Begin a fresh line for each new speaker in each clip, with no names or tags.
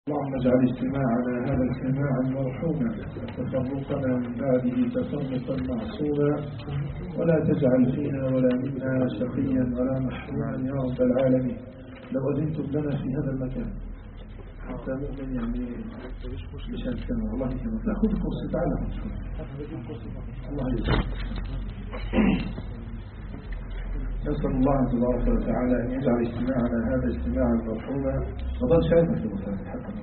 اللهم اجعل اجتماعنا هذا الاجتماع مرحوما وتفرقنا من بعده تفرقا معصوما ولا تجعل فينا ولا منا شقيا ولا محروما يا رب العالمين. لو أذنتم لنا في هذا المكان حتى مؤمن يعني مش هنستمع والله يسلمك. لا خذ الكرسي تعالى الله يسلمك. نسأل الله تبارك وتعالى أن يجعل اجتماعنا هذا اجتماعا مرحوما. فضل شايفك يا مصطفى حتى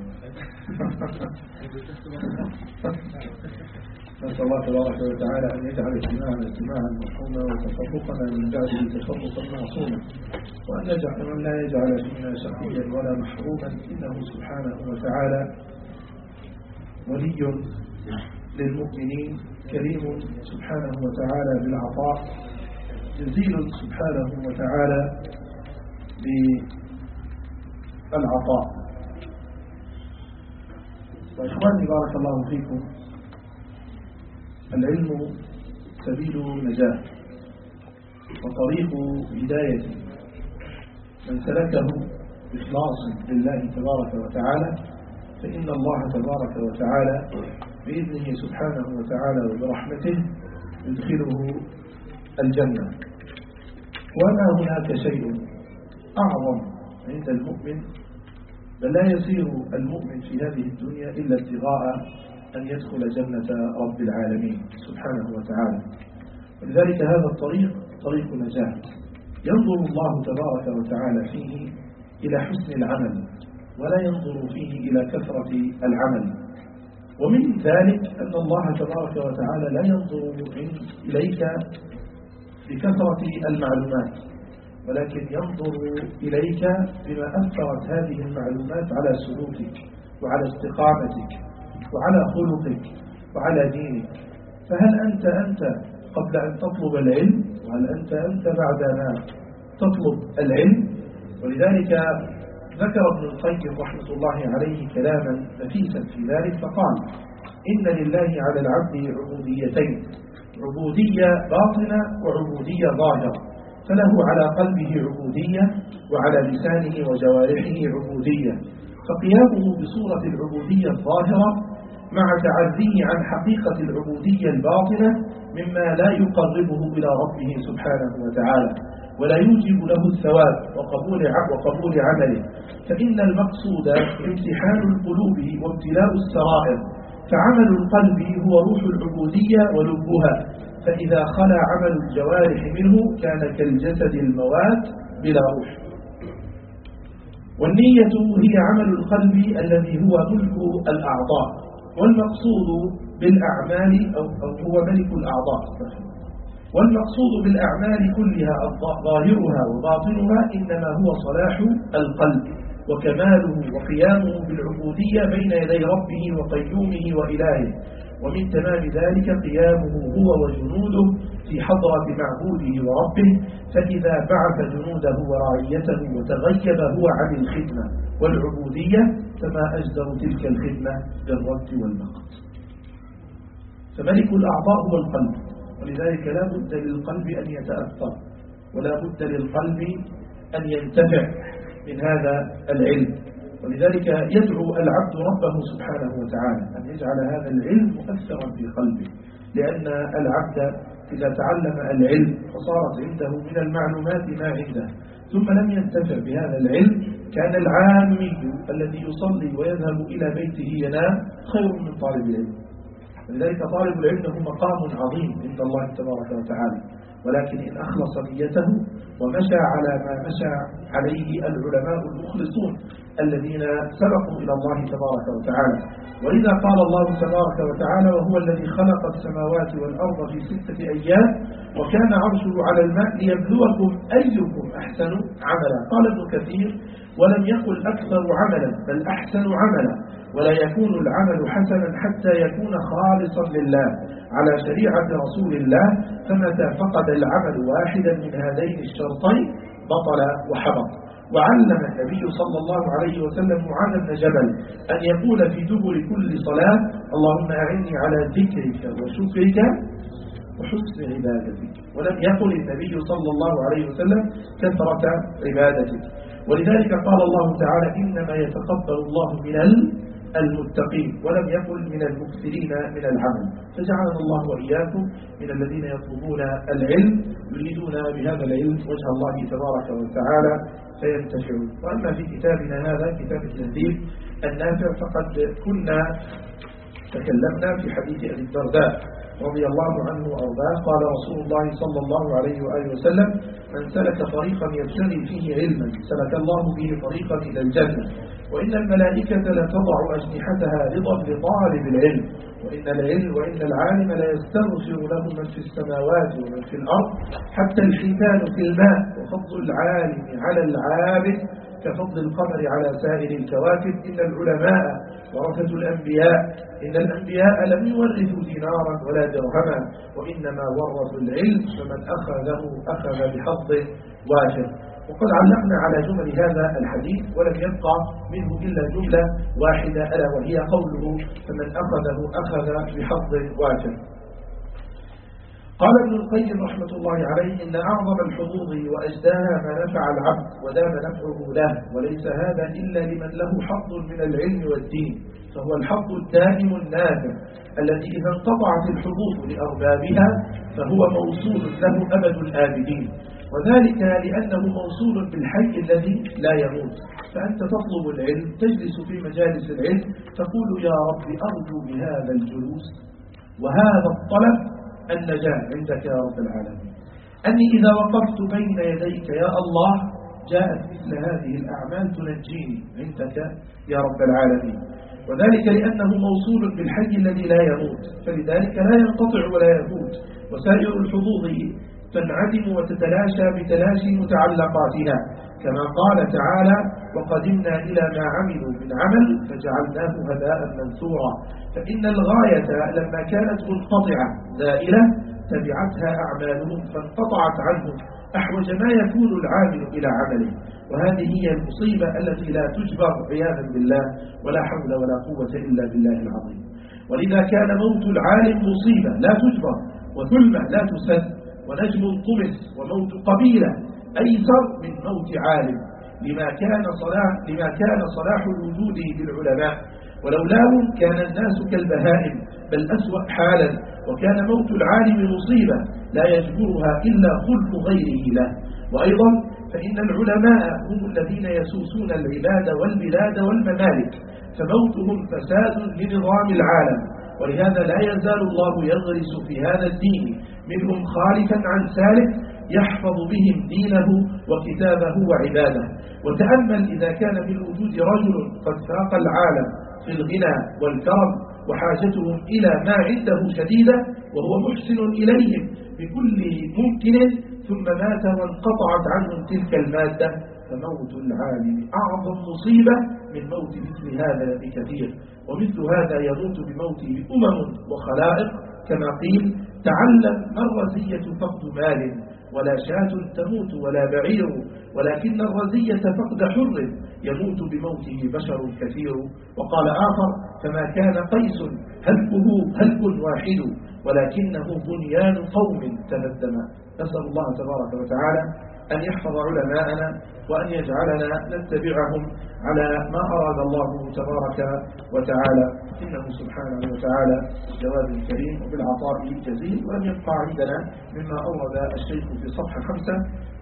نسأل الله تبارك وتعالى أن يجعل اجتماعنا اجتماعا مرحوما وتفرقنا من بعده تفرقا معصوما وأن لا يجعل فينا شقيا ولا محروما إنه سبحانه وتعالى ولي للمؤمنين كريم سبحانه وتعالى بالعطاء جزيل سبحانه وتعالى بالعطاء. وإخواني بارك الله فيكم، العلم سبيل نجاة وطريق هداية من سلكه بإخلاص لله تبارك وتعالى فإن الله تبارك وتعالى بإذنه سبحانه وتعالى وبرحمته يدخله الجنة. وما هناك شيء أعظم عند المؤمن، بل لا يسير المؤمن في هذه الدنيا إلا ابتغاء أن يدخل جنة رب العالمين سبحانه وتعالى. ولذلك هذا الطريق طريق نجاة ينظر الله تبارك وتعالى فيه إلى حسن العمل ولا ينظر فيه إلى كثرة العمل. ومن ذلك أن الله تبارك وتعالى لا ينظر إليك بكثرة المعلومات، ولكن ينظر إليك بما أثرت هذه المعلومات على سلوكك وعلى استقامتك وعلى خلقك وعلى دينك. فهل أنت قبل أن تطلب العلم، وهل أنت بعد ما تطلب العلم؟ ولذلك ذكر ابن القيم رحمة الله عليه كلاما نفيسا في ذلك فقال: إن لله على العبد عبوديتين، عبودية باطنة وعبودية ظاهرة، فله على قلبه عبودية وعلى لسانه وجوارحه عبودية، فقيامه بصورة العبودية الظاهرة مع تعريه عن حقيقة العبودية الباطنة مما لا يقربه إلى ربه سبحانه وتعالى ولا يوجب له الثواب وقبول عمله. فإن المقصود امتحان القلوب وابتلاء السرائر، فعمل القلب هو روح العبودية ولبها، فإذا خلا عمل الجوارح منه كان كالجسد الموات بلا روح. والنية هي عمل القلب الذي هو ملك الأعضاء، والمقصود بالأعمال أو هو ملك الأعضاء، والمقصود بالأعمال كلها ظاهرها وباطنها إنما هو صلاح القلب وكماله وقيامه بالعبودية بين يدي ربه وقيومه وإلهه. ومن تمام ذلك قيامه هو وجنوده في حضرة معبوده وربه، فإذا بعث جنوده ورعيته وتغيب هو عن الخدمة والعبودية فما أجدر تلك الخدمة بالرد والمقت. فملك الأعضاء هو القلب، ولذلك لا بد للقلب أن يتأثر ولا بد للقلب أن ينتفع من هذا العلم. ولذلك يدعو العبد ربه سبحانه وتعالى أن يجعل هذا العلم مؤثرا في قلبه، لأن العبد إذا تعلم العلم فصارت عنده من المعلومات ما عنده ثم لم ينتفع بهذا العلم كان العامي الذي يصلي ويذهب إلى بيته ينام خير من طالب العلم. ولذلك طالب العلم له مقام عظيم عند الله تبارك وتعالى، ولكن إن أخلص نيته ومشى على ما مشى عليه العلماء المخلصون الذين سبقوا إلى الله تبارك وتعالى. ولذا قال الله تبارك وتعالى: وهو الذي خلق السماوات والأرض في 6 أيام وكان عرشه على الماء ليبلوكم أيكم أحسن عملا. قال ابن كثير: ولم يقل أكثر عملا بل أحسن عملا، ولا يكون العمل حسنا حتى يكون خالصا لله على شريعة رسول الله، فمتى فقد العمل واحدا من هذين الشرطين بطل وحبط. وعلم النبي صلى الله عليه وسلم معاذ بن جبل أن يقول في دبر كل صلاة: اللهم أعني على ذكرك وشكرك وحسن عبادتك. ولم يقل النبي صلى الله عليه وسلم كثرة عبادتك. ولذلك قال الله تعالى إنما يتقبل الله من المتقين ولم يقل من المكثرين من العمل. فجعلنا الله وإياكم من الذين يطلبون العلم يريدون بهذا العلم وجه الله تبارك وتعالى فينتفعون. وأما في كتابنا هذا كتاب التهذيب النافع فقد كنا تكلمنا في حديث أبي الدرداء رضي الله عنه وأرضاه قال رسول الله صلى الله عليه وآله وسلم من سلك طريقا يبتغي فيه علما سلك الله به طريقا إلى الجنة وإن الملائكة لتضع أجنحتها رضا لطالب العلم وإن العالم لا يستغفر له من في السماوات ومن في الأرض حتى الحيتان في الماء وفضل العالم على العابد كفضل القمر على سائر الكواكب إن العلماء ورثة الأنبياء إن الأنبياء لم يورثوا دينارا ولا درهما وإنما ورثوا العلم فمن أخذه أخذ بحظ وافر. وقد علقنا على جمل هذا الحديث ولم يبقى منه إلا جملة واحدة ألا وهي قوله فمن أخذه أخذ بحظ وافر. قال ابن القيم رحمة الله عليه إن أعظم الحظوظ وأجداها ما نفع العبد ودام نفعه له وليس هذا إلا لمن له حظ من العلم والدين فهو الحظ الدائم النافع الذي إذا انقطعت الحظوظ لأربابها فهو موصول له أبد الآبدين وذلك لأنه موصول بالحي الذي لا يموت. فأنت تطلب العلم تجلس في مجالس العلم تقول يا رب أرجو بهذا الجلوس وهذا الطلب النجاة عندك يا رب العالمين أني إذا وقفت بين يديك يا الله جاءت مثل هذه الأعمال تنجيني عندك يا رب العالمين وذلك لأنه موصول بالحي الذي لا يموت فلذلك لا ينقطع ولا يفوت وسائر الحظوظ تنعدم وتتلاشى بتلاشي متعلقاتها كما قال تعالى وقدمنا إلى ما عملوا من عمل فجعلناه هباء منثورا فإن الغاية لما كانت منقطعة زائلة تبعتها أعمالهم فانقطعت عنهم أحوج ما يكون العامل إلى عمله وهذه هي المصيبة التي لا تجبر عياذا بالله ولا حول ولا قوة إلا بالله العظيم. ولذا كان موت العالم مصيبة لا تجبر وثلمة لا تسد ونجم طمس وموت قبيلة أيسر من موت عالم لما كان صلاح الوجود بالعلماء ولولاهم كان الناس كالبهائم بل أسوأ حالا وكان موت العالم مصيبة لا يجبرها إلا خلق غيره له. وأيضا فإن العلماء هم الذين يسوسون العباد والبلاد والممالك فموتهم فساد لنظام العالم ولهذا لا يزال الله يغرس في هذا الدين منهم خالفا عن سالف يحفظ بهم دينه وكتابه وعباده. وتأمل إذا كان في الوجود رجل قد فاق العالم في الغنى والكرم وحاجتهم إلى ما عنده شديدة وهو محسن إليهم بكل ممكن ثم مات وانقطعت عنهم تلك المادة فموت العالم أعظم مصيبة من موت مثل هذا بكثير ومثل هذا يموت بموته وخلائق كما قيل تعلم الرزية فقد مال ولا شاة تموت ولا بعير ولكن الرزية فقد حر يموت بموته بشر كثير. وقال آخر فما كان قيس هلك واحد ولكنه بنيان قوم تهدم. نسأل الله تبارك وتعالى أن يحفظ علماءنا وأن يجعلنا نتبعهم على ما أراد الله تبارك وتعالى إنه سبحانه وتعالى جواد كريم وبالعطاء جزيل. ولم يبقى عندنا مما أورد الشيخ في صفحة 5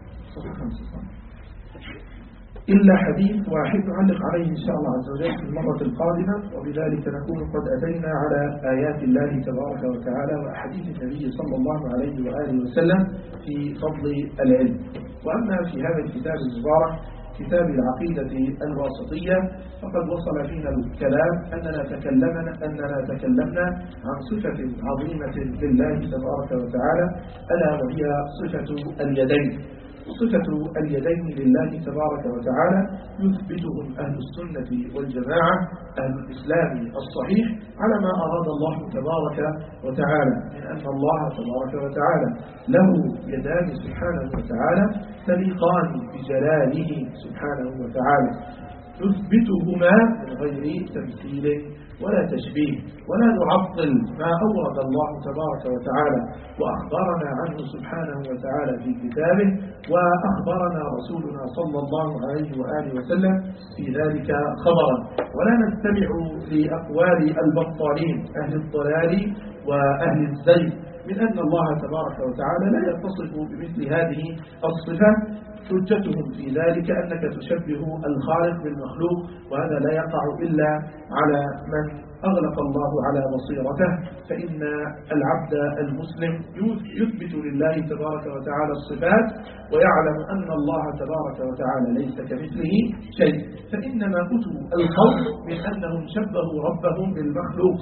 إلا حديث واحد نعلق عليه إن شاء الله عز وجل في المرة القادمة وبذلك نكون قد أتينا على آيات الله تبارك وتعالى وأحاديث النبي صلى الله عليه وآله وسلم في فضل العلم. وأما في هذا الكتاب المبارك كتاب العقيدة الواسطية فقد وصل فينا الكلام أننا تكلمنا عن صفة عظيمة لله تبارك وتعالى ألا وهي صفة اليدين. صفة اليدين لله تبارك وتعالى يثبتهم أهل السنة والجماعة أهل الإسلام الصحيح على ما أراد الله تبارك وتعالى من أن الله تبارك وتعالى له يدان سبحانه وتعالى تليقان بجلاله سبحانه وتعالى نثبتهما من غير تمثيل ولا تشبيه، ولا نعطل ما أورد الله تبارك وتعالى وأخبرنا عنه سبحانه وتعالى في كتابه، وأخبرنا رسولنا صلى الله عليه وآله وسلم في ذلك خبرا، ولا نستمع لأقوال البطالين أهل الضلال وأهل الزيغ من أن الله تبارك وتعالى لا يتصف بمثل هذه الصفات. حجتهم في ذلك أنك تشبه الخالق بالمخلوق، وهذا لا يقع إلا على من أغلق الله على بصيرته. فإن العبد المسلم يثبت لله تبارك وتعالى الصفات ويعلم أن الله تبارك وتعالى ليس كمثله شيء، فإنما أتوا الخوف من أنهم شبهوا ربهم بالمخلوق،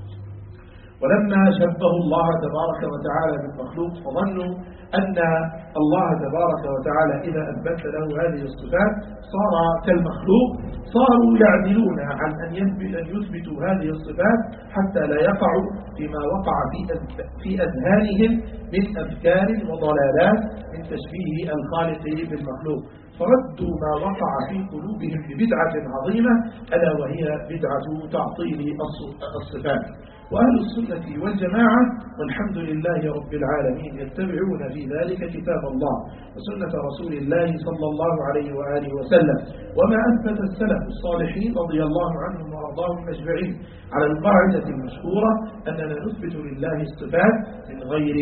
ولما شبهوا الله تبارك وتعالى بالمخلوق فظنوا أن الله تبارك وتعالى إذا أثبت له هذه الصفات صار كالمخلوق، صاروا يعدلون عن أن يثبتوا هذه الصفات حتى لا يقعوا فيما وقع في أذهانهم من أفكار وضلالات من تشبيه الخالق بالمخلوق، فردوا ما وقع في قلوبهم ببدعة عظيمة ألا وهي بدعة تعطيل الصفات. وأهل السنة والجماعة والحمد لله رب العالمين يتبعون في ذلك كتاب الله وسنة رسول الله صلى الله عليه وآله وسلم، وما أثبت السلف الصالحين رضي الله عنهم وأرضاهم أجمعين على القاعدة المشهورة أننا نثبت لله الصفات من غير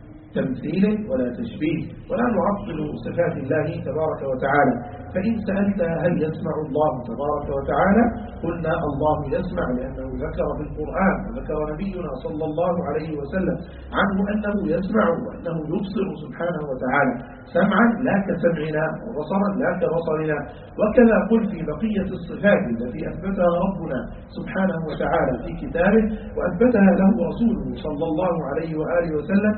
تمثيل ولا تشبيه، ولا نعطل صفات الله تبارك وتعالى. فإن سألت هل يسمع الله تبارك وتعالى قلنا الله يسمع، لأنه ذكر في القرآن وذكر نبينا صلى الله عليه وسلم عنه أنه يسمع وأنه يبصر سبحانه وتعالى سمعا لا كسمعنا وبصرا لا كبصرنا. وكذا قل في بقية الصفات التي أثبتها ربنا سبحانه وتعالى في كتابه وأثبتها له رسوله صلى الله عليه وآله وسلم،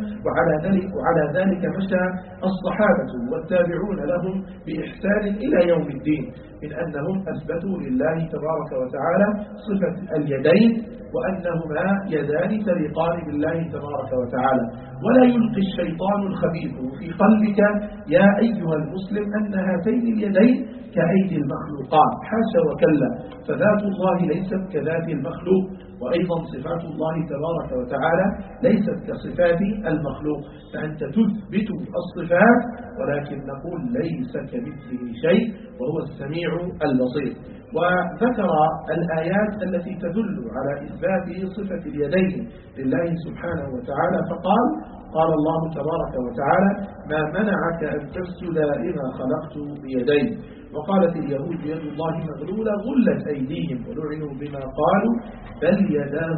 وعلى ذلك مشى الصحابة والتابعون لهم بإحسان إلى يوم الدين، من أنهم أثبتوا لله تبارك وتعالى صفة اليدين وأنهما يدان تليقان بالله تبارك وتعالى. ولا يلقي الشيطان الخبيث في قلبك يا أيها المسلم أن هاتين اليدين كأيدي المخلوقات، حاشا وكلا، فذات الله ليست كذات المخلوق، وأيضا صفات الله تبارك وتعالى ليست كصفات المخلوق. فأنت تثبت الصفات ولكن نقول ليس كمثله شيء وهو السميع البصير. وذكر الآيات التي تدل على إثبات صفة اليدين لله سبحانه وتعالى فقال الله تبارك وتعالى ما منعك أن تسجد لما خلقت بيدي. وقالت اليهود يد الله مغلولة غلت أيديهم ولعنوا بما قالوا بل يداه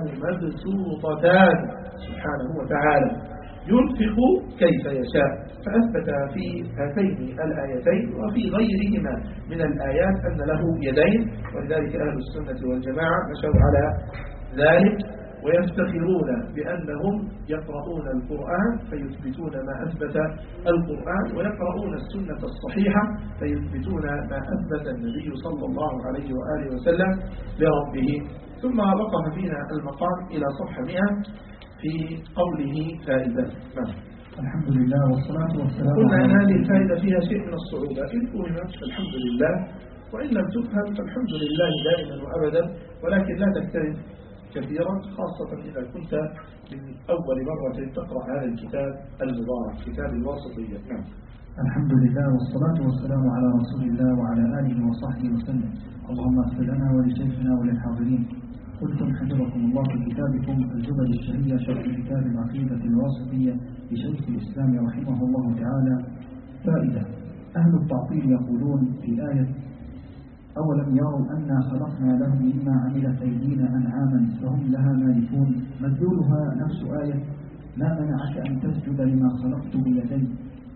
مبسوطتان سبحانه وتعالى ينفق كيف يشاء. فأثبت في هاتين الآيتين وفي غيرهما من الآيات أن له يدين، ولذلك أهل السنة والجماعة مشوا على ذلك ويفتخرون بأنهم يقرؤون القرآن فيثبتون ما أثبت القرآن، ويقرؤون السنة الصحيحة فيثبتون ما أثبت النبي صلى الله عليه وآله وسلم لربه. ثم وقف فينا المقام إلى صفحة 100 في قوله فائدة.
الحمد لله والصلاة والسلام.
قلنا أن هذه الفائدة فيها شيء من الصعوبة، إن فهمت فالحمد لله، وإن لم تفهم فالحمد لله دائما وأبدا، ولكن لا تكترث كثيرا خاصة إذا كنت من أول مرة تقرأ هذا الكتاب المبارك كتاب الواسطية. نعم.
الحمد لله والصلاة والسلام على رسول الله وعلى آله وصحبه وسلم. اللهم اغفر لنا ولشيخنا وللحاضرين. قلتم حفظكم الله في كتابكم الجبل الشهية شرح كتاب العقيدة الواسطية لشيخ الإسلام رحمه الله تعالى. فائدة: أهل التعطيل يقولون في آية أولم يروا أنا خلقنا لهم مما عملت أيدينا أنعاما فهم لها مالكون، مدلولها نفس آية ما منعك أن تسجد لما خلقت بيدي.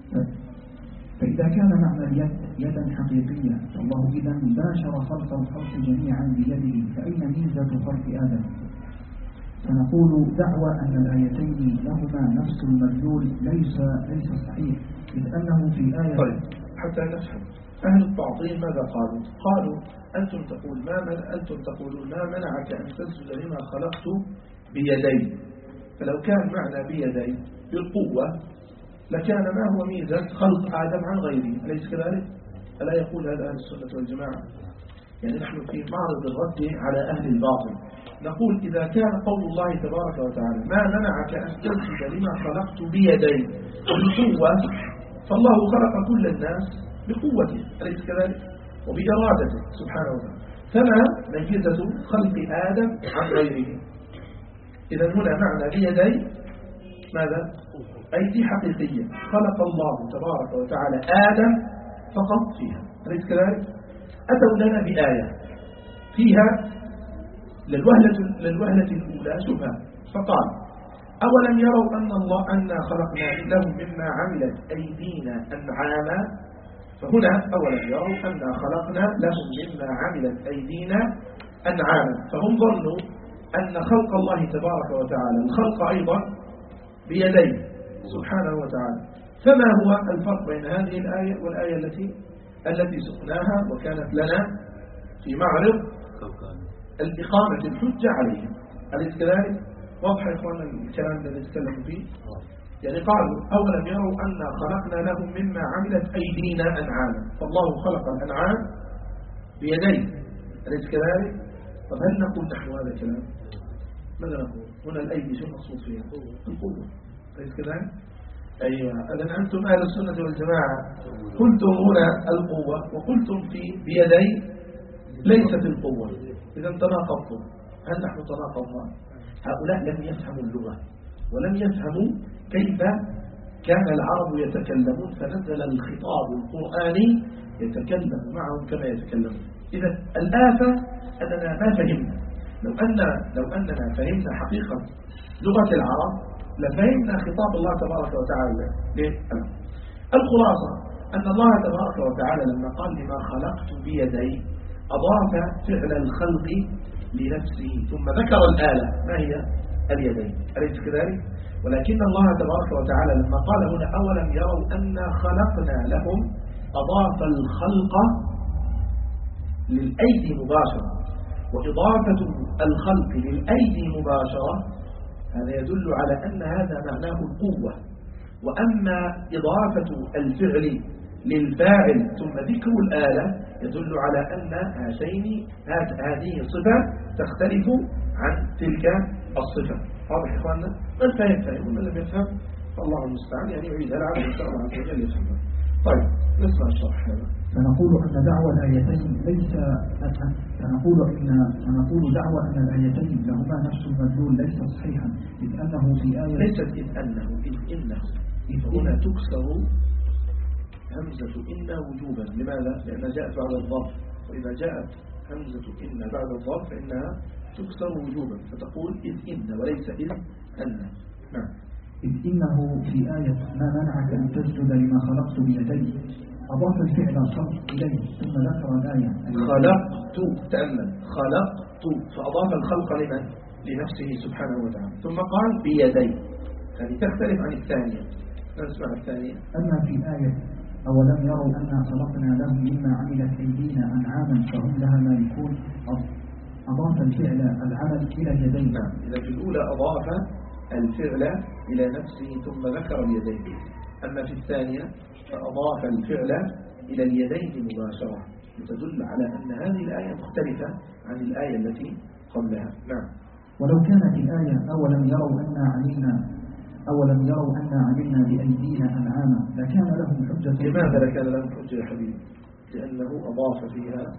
فإذا كان معنى اليد يدا حقيقية فالله إذا باشر خلق الخلق جميعا بيده، فأين ميزة خلق آدم؟ فنقول دعوى أن الآيتين لهما نفس المدلول ليس صحيح، إذ أنه في آية.
طيب حتى نفهم أهل التعطيل ماذا قالوا؟ قالوا أنتم تقولون ما منعك أن تسجد لما خلقت بيدي، فلو كان معنى بيدي بالقوة لكان ما هو ميزة خلق آدم عن غيره، أليس كذلك؟ ألا يقول هذا أهل السنة والجماعة؟ يعني نحن في معرض الرد على أهل الباطل. نقول إذا كان قول الله تبارك وتعالى ما منعك أن تسجد لما خلقت بيدي بالقوة، فالله خلق كل الناس بقوته أليس كذلك وبإرادته سبحانه وتعالى، فما ميزة خلق آدم عن غيره؟ إذا هنا معنى بيدي ماذا؟ أيدي حقيقية، خلق الله تبارك وتعالى آدم فقط فيها أليس كذلك؟ أتوا لنا بآية فيها للوهلة الأولى شبهة، فقال أولم يروا أن خلقنا لهم مما عملت أيدينا أنعاما، فهنا أولم يروا أن خلقنا لهم مما عملت أيدينا أنعاما، فهم ظنوا أن خلق الله تبارك وتعالى الخلق أيضا بيديه سبحانه وتعالى. فما هو الفرق بين هذه الآية والآية التي سقناها وكانت لنا في معرض الإقامة الحجة عليهم أليس كذلك؟ واضح يا إخوانا الكلام الذي تكلموا فيه؟ يعني قالوا أولم يروا أن خلقنا لهم مما عملت أيدينا أنعاما، فالله خلق الأنعام بيديه أليس كذلك؟ طب هل نقول نحن هذا الكلام؟ ماذا نقول؟ هنا الأيدي شو المقصود فيها؟ القوة أليس كذلك؟ أيوة، إذن أنتم أهل السنة والجماعة قلتم هنا القوة وقلتم في بيدي ليست القوة، إذا تناقضتم. هل نحن تناقضنا؟ هؤلاء لم يفهموا اللغة ولم يفهموا كيف كان العرب يتكلمون، فنزل الخطاب القرآني يتكلم معهم كما يتكلمون. إذا الآفة أننا ما فهمنا. لو أننا فهمنا حقيقة لغة العرب لفهمنا خطاب الله تبارك وتعالى. الخلاصة أن الله تبارك وتعالى لما قال لما خلقت بيدي أضاف فعل الخلق لنفسه ثم ذكر الآلة ما هي اليدين أليس كذلك؟ ولكن الله تبارك وتعالى لما قال هنا أولم يروا أن خلقنا لهم أضاف الخلق للأيدي مباشرة، وإضافة الخلق للأيدي مباشرة هذا يدل على أن هذا معناه القوة. وأما إضافة الفعل للفاعل ثم ذكر الآلة يدل على أن هذه الصفة تختلف عن تلك الصفة. واضح إخواننا؟ من فهم ومن لم يفهم فالله المستعان، يعني يعيدها العالم إن شاء الله عز وجل يفهمها. طيب نسمع الشرح هذا.
فنقول دعوى دعوى أن الآيتين لهما نفس المدلول ليس صحيحا، إذ أنه في آية
ليست إذ إنه هنا تكسر همزة إن وجوبا. لماذا؟ لأنها جاءت بعد الظرف، وإذا جاءت همزة إن بعد الظرف فإنها تكسر وجوبا، فتقول إذ إن وليس إذ أن. نعم.
إذ إنه في آية ما منعك أن تسجد لما خلقت بيدي أضاف الفعل الخلق إليه ثم ذكر الآية
خلقت. تأمل خلقت فأضاف الخلق لمن؟ لنفسه سبحانه وتعالى، ثم قال بيدي. هذه تختلف عن الثانية. نسمع الثانية.
أما في آية أولم يروا أنا خلقنا لهم مما عملت أيدينا أنعاما فهم لها مالكون أضاف الفعل العمل إلى اليدين.
نعم. إذا في الأولى أضاف الفعل إلى نفسه ثم ذكر اليدين، أما في الثانية فأضاف الفعل إلى اليدين مباشرة، لتدل على أن هذه الآية مختلفة عن الآية التي قبلها. نعم.
ولو كانت الآية أولم يروا أن عملنا بأيدينا أنعاما لكان لهم حجة.
لماذا لكان لهم حجة يا حبيبي؟ لأنه أضاف فيها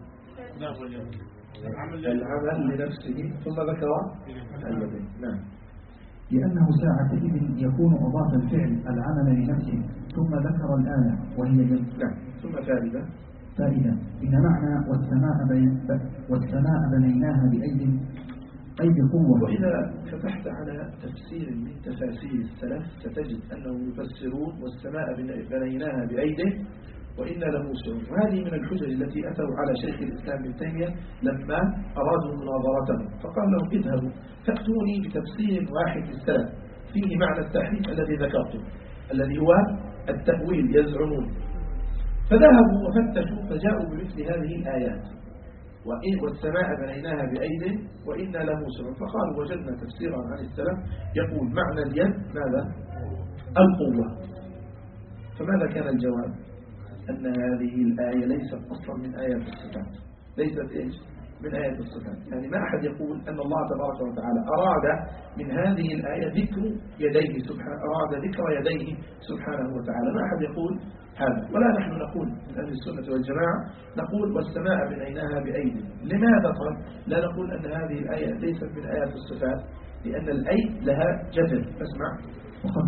العمل لنفسه ثم ذكر اليدين. نعم.
لأنه ساعتئذ يكون أضاف الفعل العمل لنفسه ثم ذكر الآلة وهي يد.
نعم. ثم فائدة
إن معنى والسماء بنيناها بأيدي قوة.
وإذا فتحت على تفسير من تفاسير السلف ستجد أنهم يفسرون والسماء بنيناها بأيده وإنا لموسعون. وهذه من الحجج التي أتوا على شيخ الإسلام ابن تيمية لما أرادوا مناظرته، فقال لهم اذهبوا فأتوني بتفسير واحد للسلف فيه معنى التحريف الذي ذكرته الذي هو التأويل يزعمون. فذهبوا وفتشوا فجاءوا بمثل هذه الآيات والسماء بنيناها بأيد وإنا لموسعون، فقالوا وجدنا تفسيرا عن السلف يقول معنى اليد ماذا؟ القوة. فماذا كان الجواب؟ أن هذه الآية ليست أصلا من آيات الصفات، ليست إيش من آيات الصفات. يعني ما أحد يقول أن الله تبارك وتعالى أراد من هذه الآية ذكر يديه سبحانه، أراد ذكر يديه سبحانه وتعالى، ما أحد يقول هذا. ولا نحن نقول من أهل السنة والجماعة نقول والسماء بنيناها بأيدي. لماذا طيب لا نقول أن هذه الآية ليست من آيات الصفات؟ لأن الأيد لها جذر. اسمع.
وقد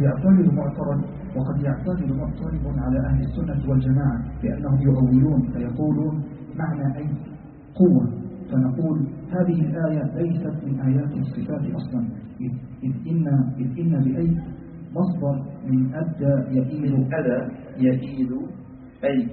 يعترض معترض على أهل السنة والجماعة بأنهم يؤولون فيقولون معنى أي قوة، فنقول هذه الآية ليست من آيات الصفات أصلا، إذ إن بأي مصدر من أدى يئيل،
من أدى يئيل أي،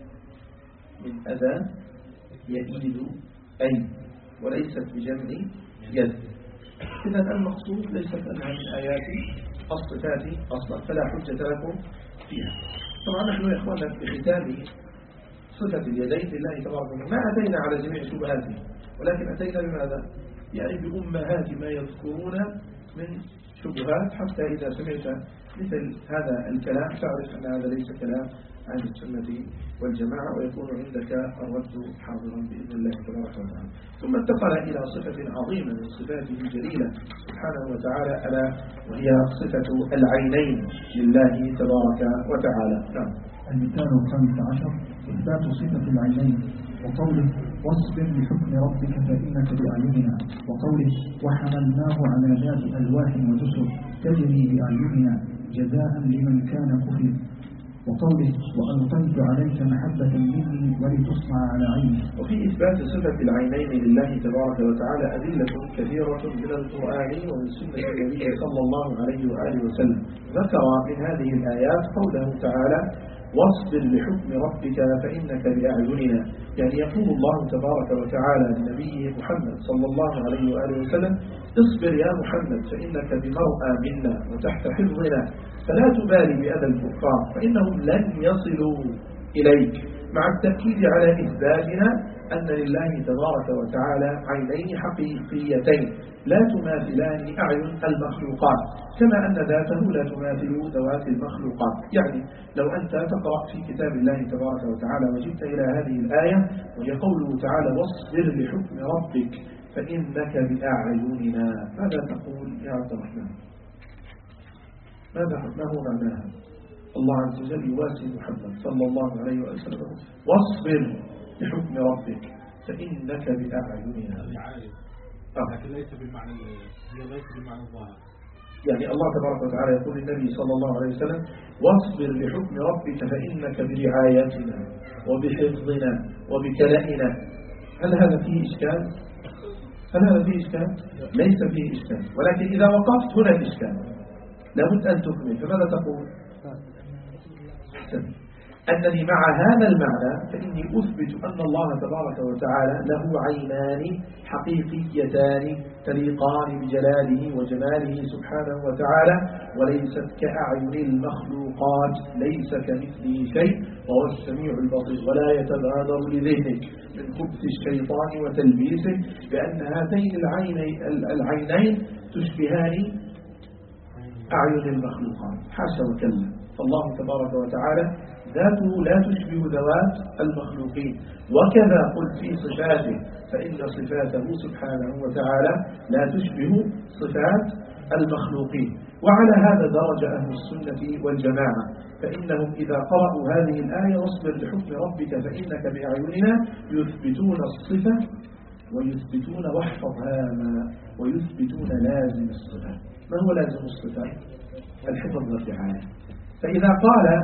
من أدى يئيل أي، وليست بجمع يد. إذا المقصود ليست أنها من آيات الصفات أصلا، فلا حجة لكم فيها. طبعا نحن يا إخوانا بختام صفة اليدين لله تبارك وتعالى ما أتينا على جميع شبهاته، ولكن أتينا بماذا؟ يعني بأمهات ما يذكرون من شبهات، حتى إذا سمعت مثل هذا الكلام تعرف أن هذا ليس كلام أهل السنة والجماعة، ويكون عندك الرد حاضرا بإذن الله تبارك وتعالى. ثم انتقل إلى صفة عظيمة من صفاته الجليلة سبحانه وتعالى، ألا وهي صفة العينين لله تبارك وتعالى. نعم.
المثال 15 إثبات صفة العينين، وقوله واصبر لحكم ربك فإنك بأعيننا، وقوله وحملناه على ذات ألواح ودسر تجري بأعيننا جزاء لمن كان كفر، وقوله وألقيت عليك محبة مني ولتصنع على عيني.
وفي إثبات صفة العينين لله تبارك وتعالى أدلة كثيرة من القرآن ومن سنة النبي صلى الله عليه وآله وسلم. ذكر من هذه الآيات قوله تعالى واصبر لحكم ربك فإنك بأعيننا، يعني يقول الله تبارك وتعالى لنبيه محمد صلى الله عليه وآله وسلم اصبر يا محمد فإنك بمرأى منا وتحت حفظنا، فلا تبالي بأذى الكفار فإنهم لن يصلوا إليك، مع التأكيد على إثباتنا أن لله تبارك وتعالى عينين حقيقيتين لا تماثلان أعين المخلوقات، كما أن ذاته لا تماثل ذوات المخلوقات. يعني لو أنت تقرأ في كتاب الله تبارك وتعالى وجدت إلى هذه الآية وهي قوله تعالى واصبر لحكم ربك فإنك بأعيننا، ماذا تقول يا عبد الرحمن؟ ما هو معناها؟ الله عز وجل يواسي محمد صلى الله عليه وسلم واصبر لحكم ربك فإنك بأعيننا،
لكن ليس بالمعنى الظاهر.
يعني الله تبارك وتعالى يقول للنبي صلى الله عليه وسلم واصبر لحكم ربك فإنك برعايتنا وبحفظنا وبكلائنا. هل هذا فيه إشكال؟ ليس فيه إشكال، ولكن إذا وقفت هنا الإشكال لابد أن تكمل. فماذا تقول؟ أنني مع هذا المعنى فإني أثبت أن الله تبارك وتعالى له عينان حقيقيتان تليقان بجلاله وجماله سبحانه وتعالى، وليست كأعين المخلوقات، ليس كمثله شيء وهو السميع البصير. ولا يتبادر لذهنك من خبث الشيطان وتلبيسه بأن هاتين العينين تشبهان أعين المخلوقات، حاشا وكلا. فالله تبارك وتعالى ذاته لا تشبه ذوات المخلوقين، وكذا قل في صفاته فإن صفاته سبحانه وتعالى لا تشبه صفات المخلوقين. وعلى هذا درج أهل السنة والجماعة، فإنهم إذا قرأوا هذه الآية واصبر لحكم ربك فإنك بأعيننا يثبتون الصفة ويثبتون واحفظ هذا ويثبتون لازم الصفة. ما هو لازم الصفة؟ الحفظ والرعاية. فإذا قال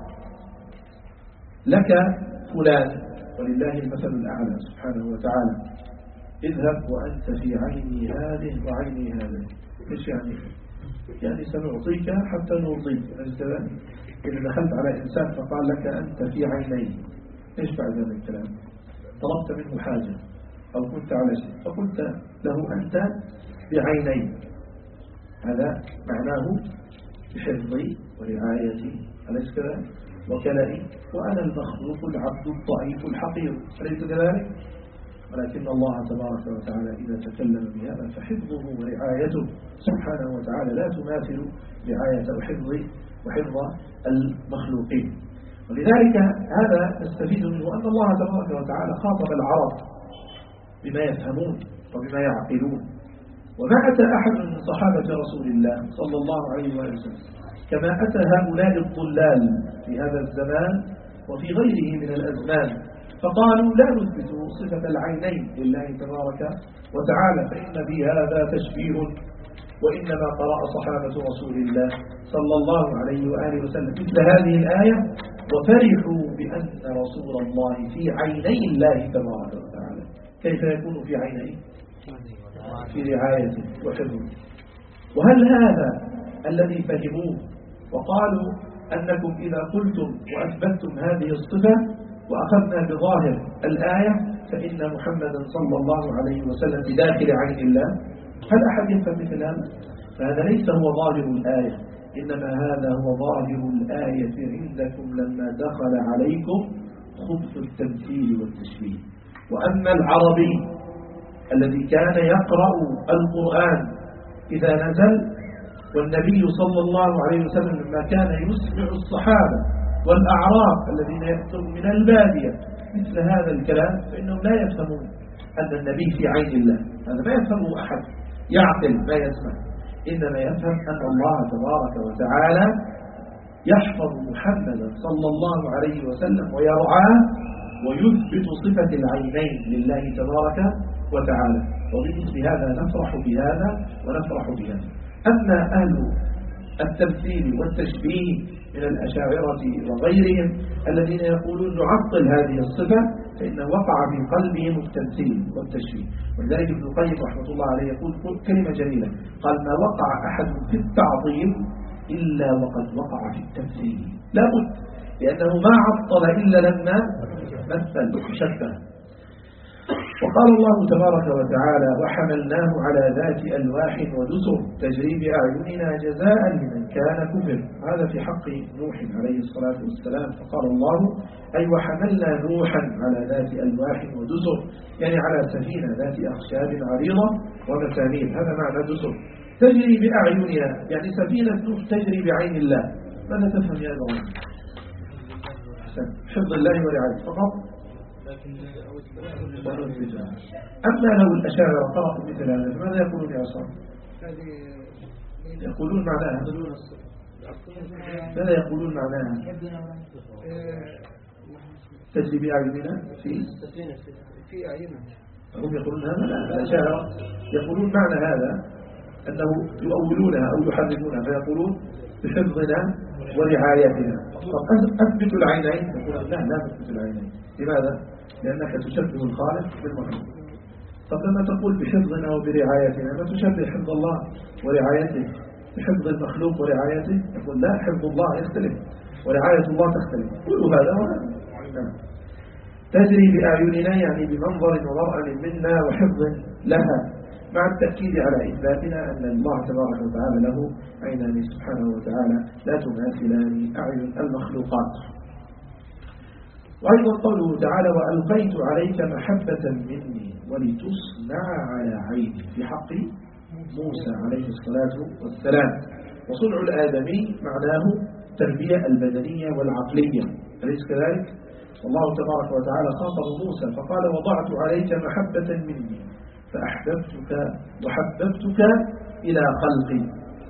لك فلان ولله المثل الأعلى سبحانه وتعالى اذهب وأنت في عيني هذه وعيني هذه، إيش يعني؟ يعني سنعطيك حتى نرضيك. إذا دخلت على إنسان فقال لك أنت في عيني، إيش بعد هذا الكلام؟ طلبت منه حاجة أو كنت على شيء فقلت له أنت بعيني، هذا معناه بحفظي ورعايتي أليس كذلك؟ وكلائي، وأنا المخلوق العبد الضعيف الحقير أليس كذلك؟ ولكن الله تبارك وتعالى إذا تكلم بهذا فحفظه ورعايته سبحانه وتعالى لا تماثل رعاية وحفظ المخلوقين. ولذلك هذا نستفيد منه أن الله تبارك وتعالى خاطب العرب بما يفهمون وبما يعقلون. وما أتى أحد من صحابة رسول الله صلى الله عليه وسلم كما أتى هؤلاء الضلال في هذا الزمان وفي غيره من الأزمان، فقالوا لا نثبت صفة العينين لله تبارك وتعالى فإن في هذا تشبيه، وإنما قرأ صحابة رسول الله صلى الله عليه وآله وسلم مثل هذه الآية وفرحوا بأن رسول الله في عيني الله تبارك وتعالى. كيف يكون في عينيه؟ في رعايته وحفظه. وهل هذا الذي فهموه وقالوا أنكم إذا قلتم وأثبتتم هذه الصفة وأخذنا بظاهر الآية فإن محمدا صلى الله عليه وسلم بداخل عين الله؟ هل أحد يفهم مثل هذا؟ فهذا ليس هو ظاهر الآية، إنما هذا هو ظاهر الآية عندكم لما دخل عليكم خبث التمثيل والتشبيه. وأما العربي الذي كان يقرأ القرآن إذا نزل، والنبي صلى الله عليه وسلم لما كان يسمع الصحابة والأعراب الذين يأتون من البادية مثل هذا الكلام، فإنهم لا يفهمون أن النبي في عين الله. هذا ما يفهمه أحد يعقل ما يسمع، إنما يفهم أن الله تبارك وتعالى يحفظ محمدا صلى الله عليه وسلم ويرعاه ويثبت صفة العينين لله تبارك وتعالى. وبمثل هذا نفرح بهذا ونفرح بهذا. أما أهل التمثيل والتشبيه من الأشاعرة وغيرهم الذين يقولون نعطل هذه الصفة، فإنه وقع في قلبهم التمثيل والتشبيه. ولذلك ابن القيم رحمة الله عليه يقول كلمة جميلة، قال ما وقع أحد في التعطيل إلا وقد وقع في التمثيل، لا بد، لأنه ما عطل إلا لما مثل وشبه. وقال الله تبارك وتعالى وحملناه على ذات ألواح ودسر تجري بأعيننا جزاء لمن كان كفر. هذا في حق نوح عليه الصلاة والسلام، فقال الله أي وحملنا نوحا على ذات ألواح ودسر، يعني على سفينة ذات أخشاب عريضة ومسامير. هذا معنى دسر تجري بأعيننا، يعني سفينة نوح تجري بعين الله. ماذا تفهم يا إبراهيم؟ حفظ الله ورعايته فقط. أما لو الأشاعرة قرأوا مثل هذا فماذا يقولون يا صاحب؟ يقولون معناها ماذا يقولون معناها؟ تجري بأعيننا في أعيننا. هم يقولون هذا؟ لا، الأشاعرة يقولون معنى هذا أنه يؤولونها أو يحرمونها فيقولون بحفظنا ورعايتنا. طب أثبت العينين؟ يقولون لا تثبت العينين. لماذا؟ لأنك تشبه الخالق بالمخلوق. طب لما تقول بحفظنا وبرعايتنا ما تشبه حفظ الله ورعايته بحفظ المخلوق ورعايته؟ يقول لا، حفظ الله يختلف ورعاية الله تختلف. كل هذا وهذا. تجري بأعيننا يعني بمنظر ومرأة منا وحفظ لها، مع التأكيد على إثباتنا أن الله تبارك وتعالى له عينان سبحانه وتعالى لا تماثلان أعين المخلوقات. وأيضا قوله تعالى وألقيت عليك محبة مني ولتصنع على عيني في حق موسى عليه الصلاة والسلام. وصنع الآدمي معناه التربية البدنية والعقلية، أليس كذلك؟ والله تبارك وتعالى خاطب موسى فقال وضعت عليك محبة مني فأحببتك وحببتك إلى خلقي.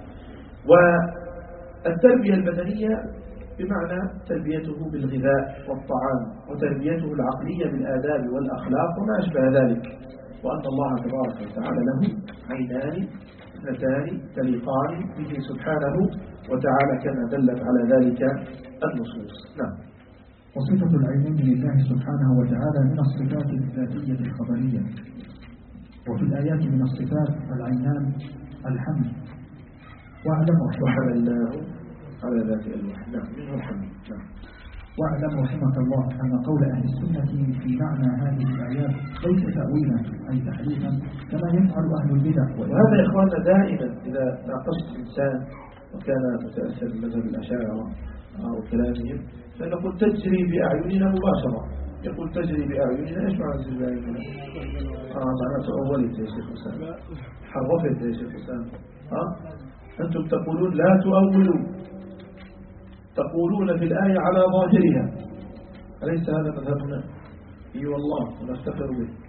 والتربية البدنية بمعنى تربيته بالغذاء والطعام، وتربيته العقلية بالآداب والأخلاق وما أشبه ذلك. وأن الله تبارك وتعالى له عينان اثنتان تليقان به سبحانه وتعالى كما دلت على ذلك النصوص. نعم.
وصفة العينين لله سبحانه وتعالى من الصفات الذاتية الخبرية، وفي الآيات من الصفات العينان الحمد.
وحملناه على ذات الألواح. نعم، منه الحمد. نعم.
واعلم رحمك الله أن قول أهل السنة في معنى هذه الآيات ليس تأويلا أي تحريفا كما يفعل أهل البدع.
وهذا يا إخواننا دائما إذا ناقشت الإنسان وكان متأثر بمذهب الأشاعرة أو كلامهم فنقول تجري بأعيننا مباشرة. يقول تجري بأعيننا، إيش معنى تجري بأعيننا؟ معنى تأولت يا شيخ حسام، حرفت يا شيخ حسام. أنتم تقولون لا تؤولوا، تقولون في الآية على ظاهرها، أليس هذا مذهبنا؟ إي والله ونفتخر به.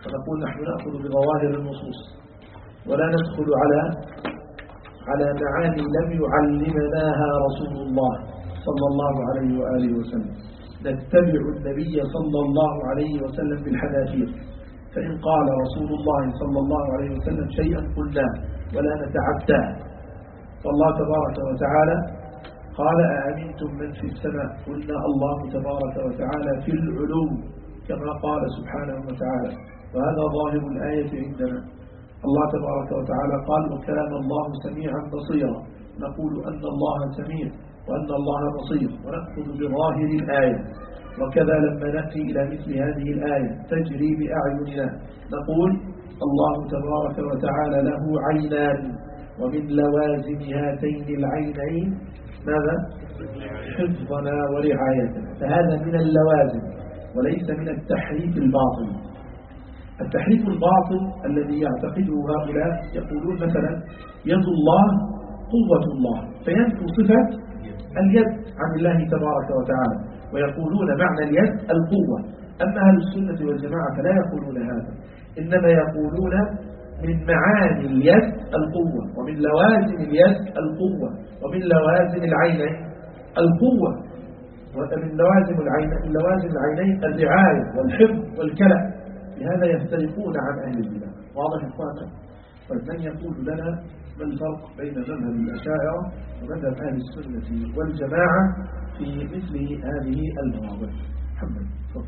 فنقول نحن نأخذ بظواهر النصوص ولا ندخل على معاني لم يعلمناها رسول الله صلى الله عليه وآله وسلم. نتبع النبي صلى الله عليه وسلم بالحناجير، فإن قال رسول الله صلى الله عليه وسلم شيئا قلنا ولا نتعداه. فالله تبارك وتعالى قال أأمنتم من في السماء، قلنا الله تبارك وتعالى في العلو كما قال سبحانه وتعالى، وهذا ظاهر الآية عندنا. الله تبارك وتعالى قال وكان الله سميعا بصيرا، نقول أن الله سميع وأن الله بصير ونأخذ بظاهر الآية. وكذا لما نأتي إلى مثل هذه الآية تجري بأعيننا نقول الله تبارك وتعالى له عينان، ومن لوازم هاتين العينين ماذا؟ حفظنا ورعايتنا. فهذا من اللوازم وليس من التحريف الباطل. التحريف الباطل الذي يعتقده هؤلاء يقولون مثلا يد الله قوة الله، فينفوا صفة اليد عن الله تبارك وتعالى ويقولون معنى اليد القوة. أما أهل السنة والجماعة فلا يقولون هذا، إنما يقولون من معاني اليد القوة، ومن لوازم اليد القوة، ومن لوازم العينين القوة، ومن لوازم العينين الرعاية والحفظ والكلى. بهذا يفترقون عن أهل البدع. واضح إخوانا؟ فمن يقول لنا ما الفرق بين مذهب الأشاعرة ومذهب أهل السنة والجماعة في مثل هذه المواضيع؟ محمد تفضل.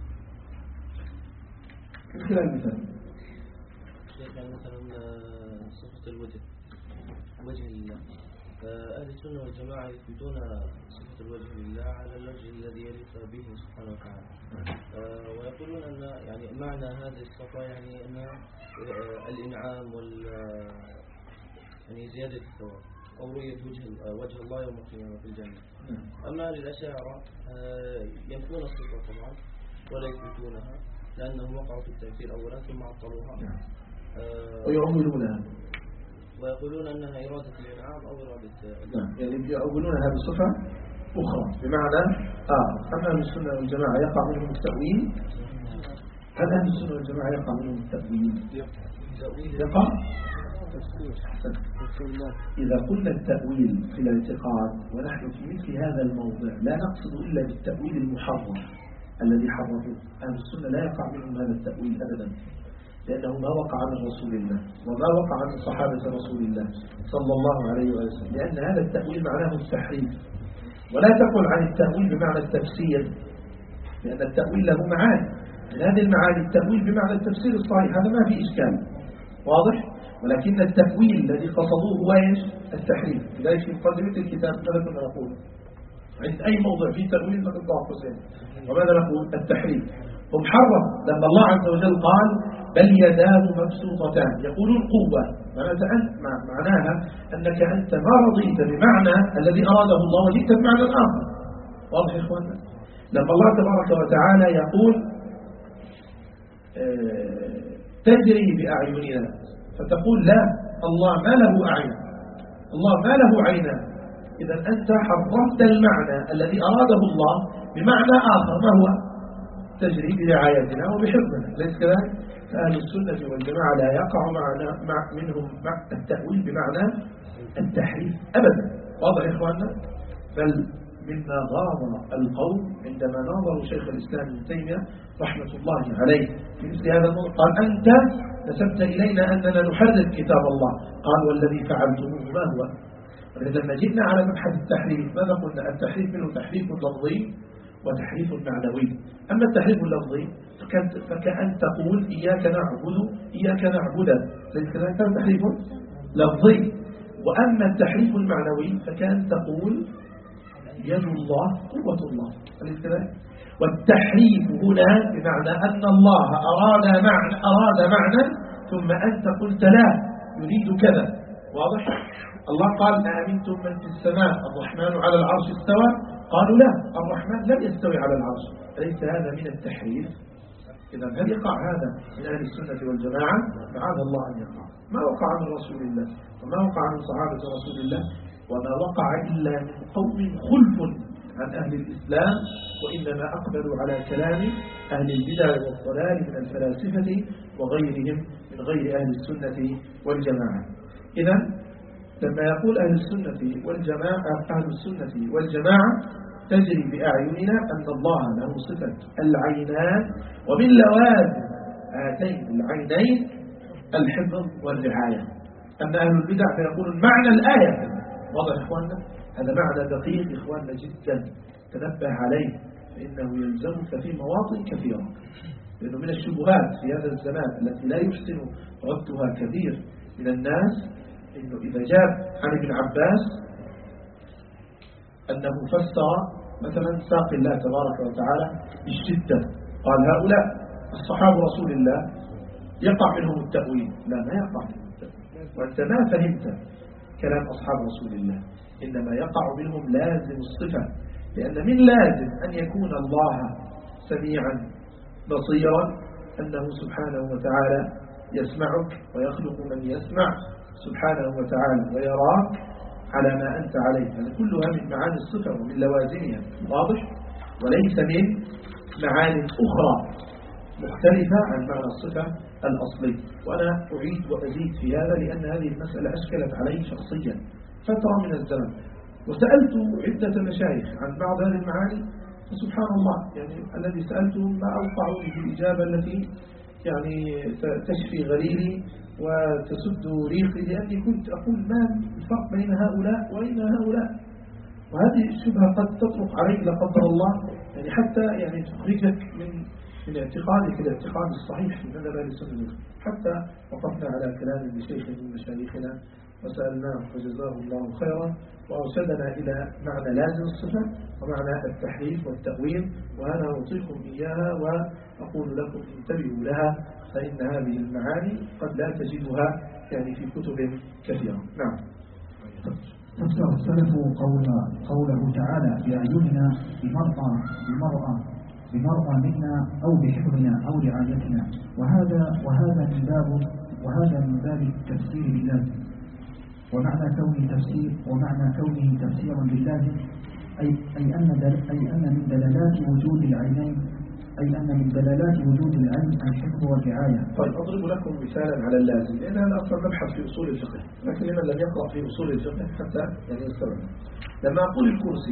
من خلال مثال
يعني مثلا صفة الوجه، وجه الله. أهل السنة والجماعة يثبتون صفة الوجه لله على الوجه الذي يليق به سبحانه وتعالى، ويقولون أن يعني معنى هذه الصفة يعني أن الإنعام يعني زيادة الثواب أو رؤية وجه الله يوم القيامة في الجنة. أما للأشاعرة ينفون الصفة طبعا ولا يثبتونها لأنهم وقعوا في التأثير أولا ثم عطلوها
ويعولونها
ويقولون أنها إرادة الإنعام أو إرادة
يعني يعولون هذه الصفة أخرى بمعنى أما أهل السنة والجماعة يقع منهم التأويل. هل أهل السنة والجماعة يقع منهم التأويل؟ يقع. إذا قلنا التأويل في الاعتقاد ونحن في مثل هذا الموضع لا نقصد إلا بالتأويل المحرم الذي حرمه. أهل السنة لا يقع منهم هذا التأويل أبدا، لأنه ما وقع من رسول الله وما وقع من صحابة رسول الله صلى الله عليه وسلم، لأن هذا التأويل معناه التحريف. ولا تقل عن التأويل بمعنى التفسير، لأن التأويل له معاني، من هذه المعاني التأويل بمعنى التفسير الصحيح، هذا ما في إشكال واضح. ولكن التأويل الذي قصدوه هو ايش؟ التحريف. لذلك في مقدمة الكتاب ماذا كنا نقول؟ عند أي موضع فيه تأويل نقطع حسين، وماذا نقول؟ التحريف. ومحرم لما الله عز وجل قال بل يداه مبسوطتان، يقولون قوة، معناها أنك أنت ما رضيت بمعنى الذي أراده الله وجئت بمعنى آخر. واضح يا إخوانا؟ لما الله تبارك وتعالى يقول تجري بأعيننا، فتقول لا، الله ما له أعين، الله ما له عينان. إذا أنت حرمت المعنى الذي أراده الله بمعنى آخر، ما هو؟ تجري برعايتنا وبحفظنا، ليس كذلك؟ فأهل السنة والجماعة لا يقع منهم التأويل بمعنى التحريف أبدا. واضح يا إخواننا؟ بل مما غاض القوم عندما ناظروا شيخ الإسلام ابن تيمية رحمة الله عليه في مثل هذا الموضوع، قال أنت نسبت إلينا أننا نحرف كتاب الله، قال والذي فعلتموه ما هو؟ ولما جئنا على مبحث التحريف ماذا قلنا؟ التحريف منه تحريف لفظي وتحريف معنوي. أما التحريف اللفظي فكأن تقول إياك نعبد إياك نعبدا، ليس كذلك؟ تحريف لفظي. وأما التحريف المعنوي فكأن تقول يد الله قوة الله، ليس كذلك؟ والتحريف هنا بمعنى أن الله أراد معنى ثم أنت قلت لا يريد كذا. واضح؟ الله قال أأمنتم من في السماء الرحمن على العرش استوى، قالوا لا، الرحمن لم يستوي على العرش، أليس هذا من التحريف؟ إذا هل يقع هذا من أهل السنة والجماعة؟ معاذ الله أن يقع. ما وقع من رسول الله وما وقع من صحابة رسول الله وما وقع إلا من قوم خلف عن أهل الإسلام، وإنما أقبلوا على كلام أهل البدع والضلال من الفلاسفة وغيرهم من غير أهل السنة والجماعة. إذا لما يقول أهل السنة والجماعة تجري بأعيننا أن الله له صفة العينان، ومن لوازم هاتين العينين الحفظ والرعاية. أما أهل البدع فيقولون معنى الآية، واضح إخواننا؟ هذا معنى دقيق إخواننا جدا، تنبه عليه فإنه يلزمك في مواطن كثيرة، لأنه من الشبهات في هذا الزمان التي لا يحسن ردها كثير من الناس، إنه إذا جاء عن ابن عباس أنه فسر مثلا ساق الله تبارك وتعالى بالشدة، قال هؤلاء الصحابة رسول الله يقع منهم التأويل. لا، ما يقع منهم التأويل، وأنت ما فهمت كلام أصحاب رسول الله، إنما يقع منهم لازم الصفة، لأن من لازم أن يكون الله سميعا بصيرا، أنه سبحانه وتعالى يسمعك ويخلق من يسمع سبحانه وتعالى ويراك على ما أنت عليه. هذا كلها من معاني الصفة ومن لوازمها، واضح؟ وليس من معاني أخرى مختلفة عن معنى الصفة الأصلي. وأنا أعيد وأزيد في هذا لأن هذه المسألة أشكلت علي شخصيا فترة من الزمن، وسألت عدة مشايخ عن بعض هذه المعاني، فسبحان الله يعني الذي سألته ما أوقعوني بالإجابة التي يعني تشفي غليلي وتسد ريقي، لأني كنت أقول ما الفرق بين هؤلاء وبين هؤلاء، وهذه الشبهة قد تطرق عليك لا قدر الله، يعني حتى يعني تخرجك من اعتقادك الاعتقاد الصحيح في مذهب أهل السنة. حتى وقفنا على كلام لشيخ من مشايخنا وسألناه فجزاه الله خيرا، وأرشدنا إلى معنى لازم الصفة ومعنى التحريف والتأويل، وأنا أعطيكم إياها وأقول لكم انتبهوا لها، فإن هذه المعاني قد لا تجدها يعني في كتب كثيرة. نعم.
تفسر السلف قوله تعالى بأعيننا بمرأة منا أو بحفظنا أو رعايتنا، وهذا من باب التفسير باللازم، ومعنى كونه تفسيرا باللازم أي أن من دلالات وجود العين الحفظ والرعاية.
طيب أضرب لكم مثالا على اللازم، لأن هذا أصلا مبحث في أصول الفقه، لكن لمن لم يقرأ في أصول الفقه حتى يعني يستوعب. لما أقول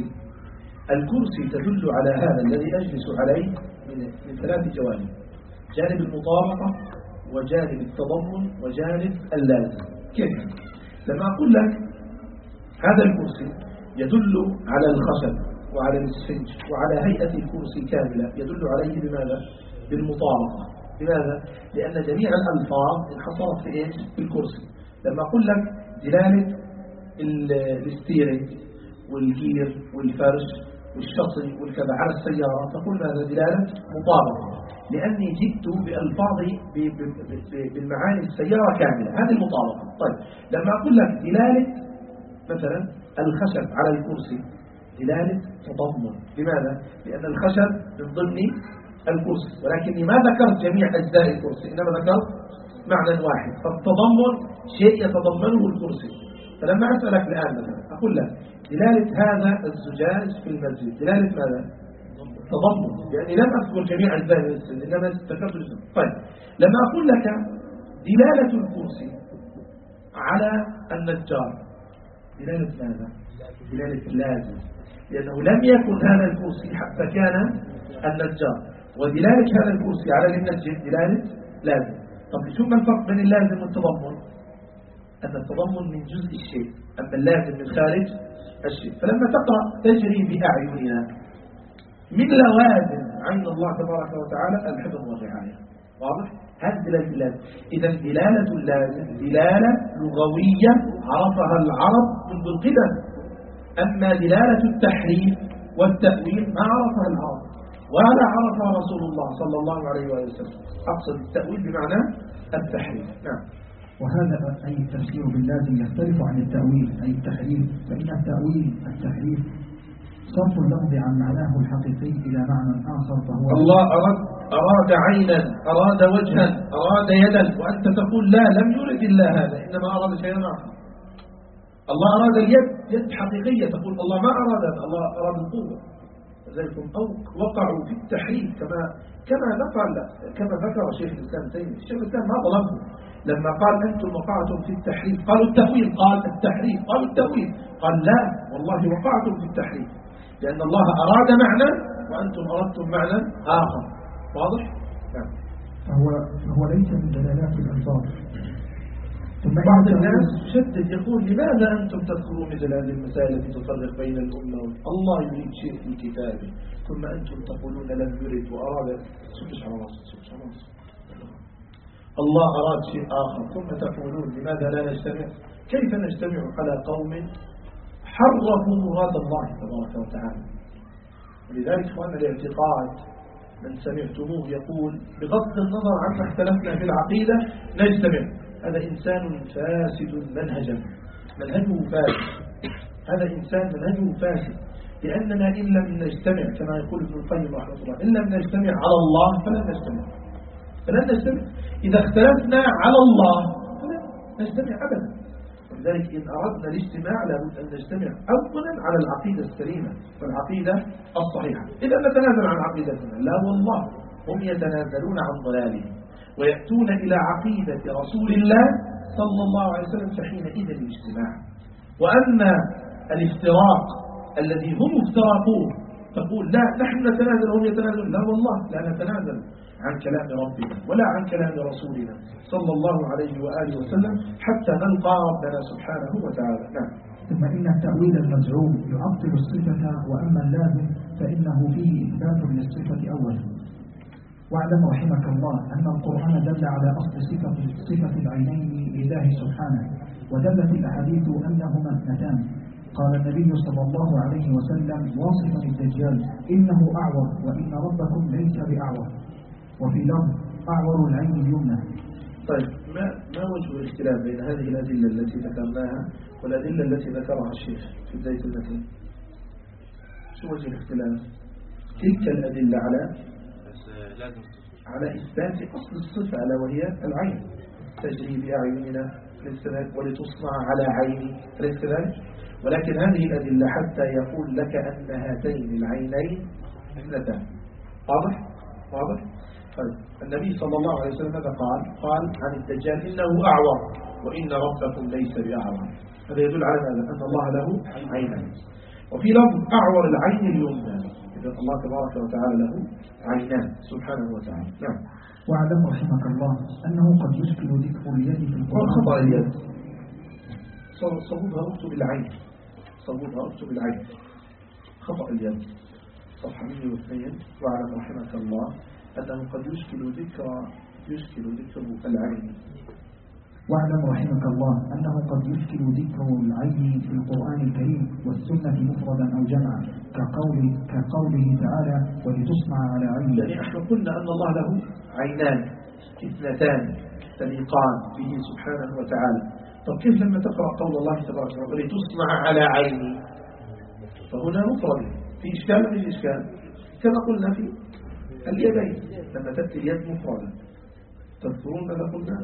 الكرسي تدل على هذا الذي أجلس عليه من ثلاث جوانب: جانب المطابقة وجانب التضمن وجانب اللازم. كيف؟ لما أقول لك هذا الكرسي يدل على الخشب وعلى الاسفنج وعلى هيئة الكرسي كاملة، يدل عليه بماذا؟ بالمطابقة. لماذا؟ لأن جميع الألفاظ انحصرت في إيش؟ في الكرسي. لما أقول لك دلالة الستيرنج والجير والفرش والشصي والكذا على السيارة، تقول ماذا؟ دلالة مطابقة، لأني جئت بألفاظ بالمعاني السيارة كاملة، هذه المطابقة. طيب لما أقول لك دلالة مثلا الخشب على الكرسي، دلالة تضمن. لماذا؟ لأن الخشب من ضمن الكرسي، ولكني ما ذكرت جميع أجزاء الكرسي، إنما ذكرت معنى واحد، فالتضمن شيء يتضمنه الكرسي. فلما أسألك الآن مثلا أقول لك دلالة هذا الزجاج في المسجد، دلالة ماذا؟ تضمن، يعني لم أذكر جميع أجزاء المسجد إنما ذكرت الجزء. طيب لما أقول لك دلالة الكرسي على النجار، دلالة ماذا؟ دلالة لازم، لأنه لم يكن هذا الكرسي حتى كان النجار، ودلالة هذا الكرسي على المنجد دلالة لازم. طب شو ما الفرق بين اللازم والتضمن؟ أن التضمن من جزء الشيء، أما اللازم من خارج الشيء. فلما تقرأ تجري بأعيننا، من لوازم عين الله تبارك وتعالى الحفظ والرعاية، واضح؟ هذه دلالة اللازم. إذا دلالة اللازم دلالة لغوية عرفها العرب منذ القدم، أما دلالة التحريف والتأويل ما عرفها العرب ولا عرفها رسول الله صلى الله عليه وسلم. أقصد التأويل بمعنى التحريف. نعم.
وهذا أي التفسير باللازم يختلف عن التأويل أي التحريف، فإن التحريف صرف اللفظ عن معناه الحقيقي إلى معنى آخر، فهو
الله أراد عينا، أراد وجها، أراد يدا، وأنت تقول لا، لم يرد الله هذا، إنما أراد شيئا آخر. الله أراد اليد يد حقيقية، تقول الله ما أراد، الله أراد القوة. لذلك وقعوا في التحريف كما ذكر شيخ الإسلام تيمية. الشيخ الإسلام ما ظلمه لما قال أنتم وقعتم في التحريف، قالوا التأويل، قال التحريف، قالوا التأويل، قال لا والله وقعتم في التحريف، لأن الله أراد معنى وأنتم أردتم معنى آخر. واضح؟ نعم.
فهو ليس من دلالات الألفاظ.
بعض الناس يشدد يقول لماذا أنتم تذكرون مثل هذه المسائل التي تفرق بين الأمة؟ الله يريد شيء في كتابه ثم أنتم تقولون لم يرد وأراد. الله أراد شيء آخر ثم تقولون لماذا لا نجتمع؟ كيف نجتمع على قوم حرفوا مراد الله تبارك وتعالى؟ ولذلك إخواننا الاعتقاد من سمعتموه يقول بغض النظر عما اختلفنا في العقيدة نجتمع، هذا إنسان فاسد منهجه فاسد. هذا إنسان منهجه فاسد، لأننا إن لم نجتمع كما يقول ابن القيم رحمه الله، إن لم نجتمع على الله فلن نجتمع. إذا اختلفنا على الله فلن نجتمع أبدا. ولذلك إن أردنا الاجتماع لابد أن نجتمع أولا على العقيدة السليمة والعقيدة الصحيحة. إذا نتنازل عن عقيدتنا لا والله، هم يتنازلون عن ضلالهم ويأتون إلى عقيدة رسول الله صلى الله عليه وسلم، فحينئذ الاجتماع. وأما الافتراق الذي هم افترقوه تقول لا نحن نتنازل وهم يتنازلون، لا والله لا نتنازل عن كلام ربنا ولا عن كلام رسولنا صلى الله عليه وآله وسلم حتى نلقى ربنا سبحانه وتعالى. نعم.
ثم إن التأويل المزعوم يعطل الصفة، وأما اللازم فإنه فيه إثبات للصفة أولا. واعلم رحمك الله أن القرآن دل على أصل صفة العينين لله سبحانه، ودلت الأحاديث أنهما اثنتان. قال النبي صلى الله عليه وسلم واصفا الدجال إنه أعور وإن ربكم ليس بأعور، وفي لفظ أعور العين اليمنى.
طيب ما وجه الاختلاف بين هذه الأدلة التي ذكرناها والأدلة التي ذكرها الشيخ في بداية المتن؟ شو وجه الاختلاف؟ تلك الأدلة على إثبات أصل الصفة ألا وهي العين، تجري بأعيننا ولتصنع على عيني، أليس كذلك؟ ولكن هذه الأدلة حتى يقول لك أن هاتين العينين اثنتان. واضح؟ طيب النبي صلى الله عليه وسلم ماذا قال عن الدجال إنه أعور وإن ربكم ليس بأعور. هذا يدل على ماذا؟ أن الله له عينين. وفي لفظ أعور العين اليمنى، إذا الله تبارك وتعالى له عينان سبحانه وتعالى. نعم.
واعلم رحمك الله أنه قد يشكل ذكر اليد في القرآن.
خطأ اليد صبوبها اكتب العين، خطأ اليد صفحة 102. واعلم رحمك الله أنه قد يشكل ذكر العين.
واعلم رحمك الله أنه قد يشكل ذكر العين في القرآن الكريم والسنة مفردا أو جمعا، كقوله تعالى ولتصنع على عيني.
يعني احنا قلنا أن الله له عينان اثنتان تليقان به سبحانه وتعالى. طب كيف لما تقرأ قول الله تبارك وتعالى ولتصنع على عيني؟ فهنا مفرد، في إشكال من الإشكال كما قلنا في اليدين لما تأتي اليد مفردة. تذكرون ماذا قلنا؟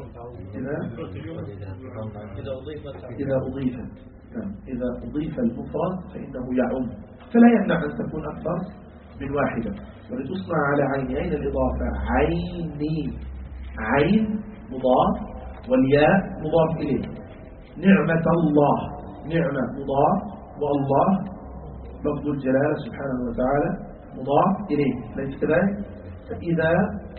إذا أضيف المفرد فإنه يعم، فلا يمنع أن تكون أكثر من واحدة. ولتصنع على عين، أين الإضافة؟ عيني، عين مضاف والياء مضاف إليه. نعمة الله، نعمة مضاف والله لفظ الجلالة سبحانه وتعالى مضاف إليه، ليس كذلك؟ فإذا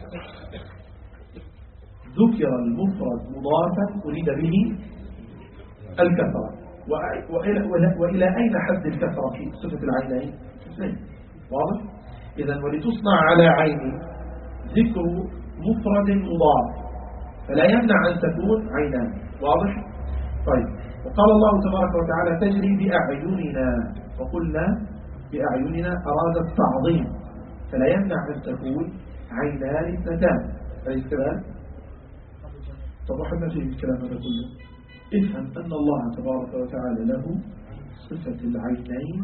ذكر المفرد مضافا أريد به الكثرة. وإلى أين حد الكثرة في صفة العينين؟ اثنين. واضح؟ إذا ولتصنع على عيني ذكر مفرد مضاف فلا يمنع أن تكون عينان. واضح؟ طيب. وقال الله تبارك وتعالى تجري بأعيننا، وقلنا بأعيننا أراد التعظيم، فلا يمنع أن تكون عينان اثنتان، أليس كذلك؟ طب وحنا في الكلام هذا كله افهم أن الله تبارك وتعالى له صفة العينين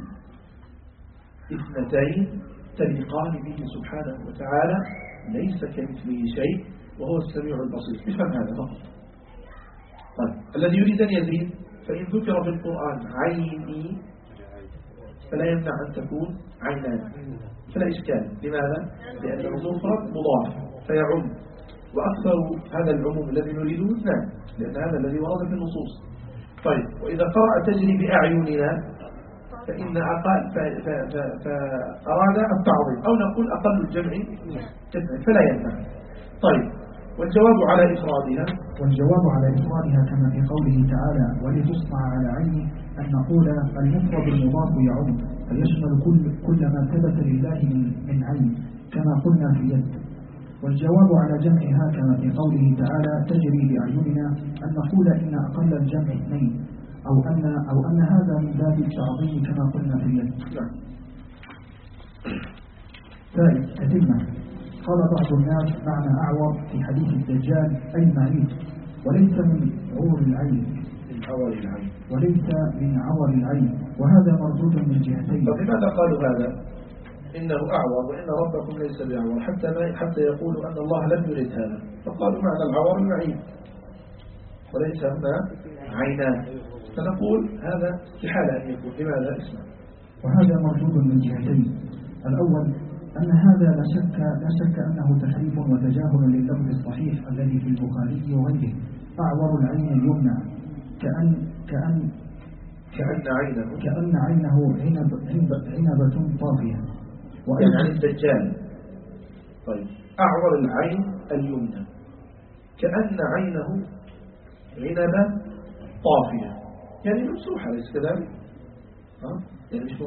اثنتين تليقان به سبحانه وتعالى، ليس كمثله شيء وهو السميع البصير. افهم هذا فقط. طيب الذي يريد أن يزيد فإن ذكر في القرآن عيني فلا يمنع أن تكون عينان، فلا إشكال. لماذا؟ لأنه مفرد مضاف فيعم، وأكثر هذا العموم الذي نريده اثنان، لأن هذا الذي ورد في النصوص. طيب، وإذا قرأ تجري بأعيننا فإن أقل فأراد التعظيم، أو نقول أقل الجمع فلا يمنع. طيب، والجواب على إفرادها
كما في قوله تعالى ولتصنع على عيني، أن نقول المفرد المضاف يعم فيشمل كل ما ثبت لله من عين كما قلنا في يد. والجواب على جمعها كما في قوله تعالى تجري بأعيننا، أن نقول إن أقل الجمع اثنين، أو أن هذا من باب التعظيم كما قلنا في اليد. ثالث تتمة. قال بعض الناس معنى أعور في حديث الدجال أي معيب، وليس من عور العين، وهذا مردود من جهتين.
فلماذا قالوا هذا؟ إنه أعور وإن ربكم ليس بأعور، حتى يقولوا أن الله لم يرد هذا، فقالوا معنى العور المعيب وليس هما عينان، فنقول هذا استحالة أن يكون. لماذا؟ اسمع.
وهذا مردود من جهتين. الأول أن هذا لا شك أنه تحريف وتجاهل لللفظ الصحيح الذي في البخاري وغيره، أعور العين اليمنى كأن عينه عنبة طافية،
يعني عن الدجال. طيب، أعور العين اليمنى كأن عينه عنبة طافية، يعني ممسوحة، ليس كذلك؟ يعني مش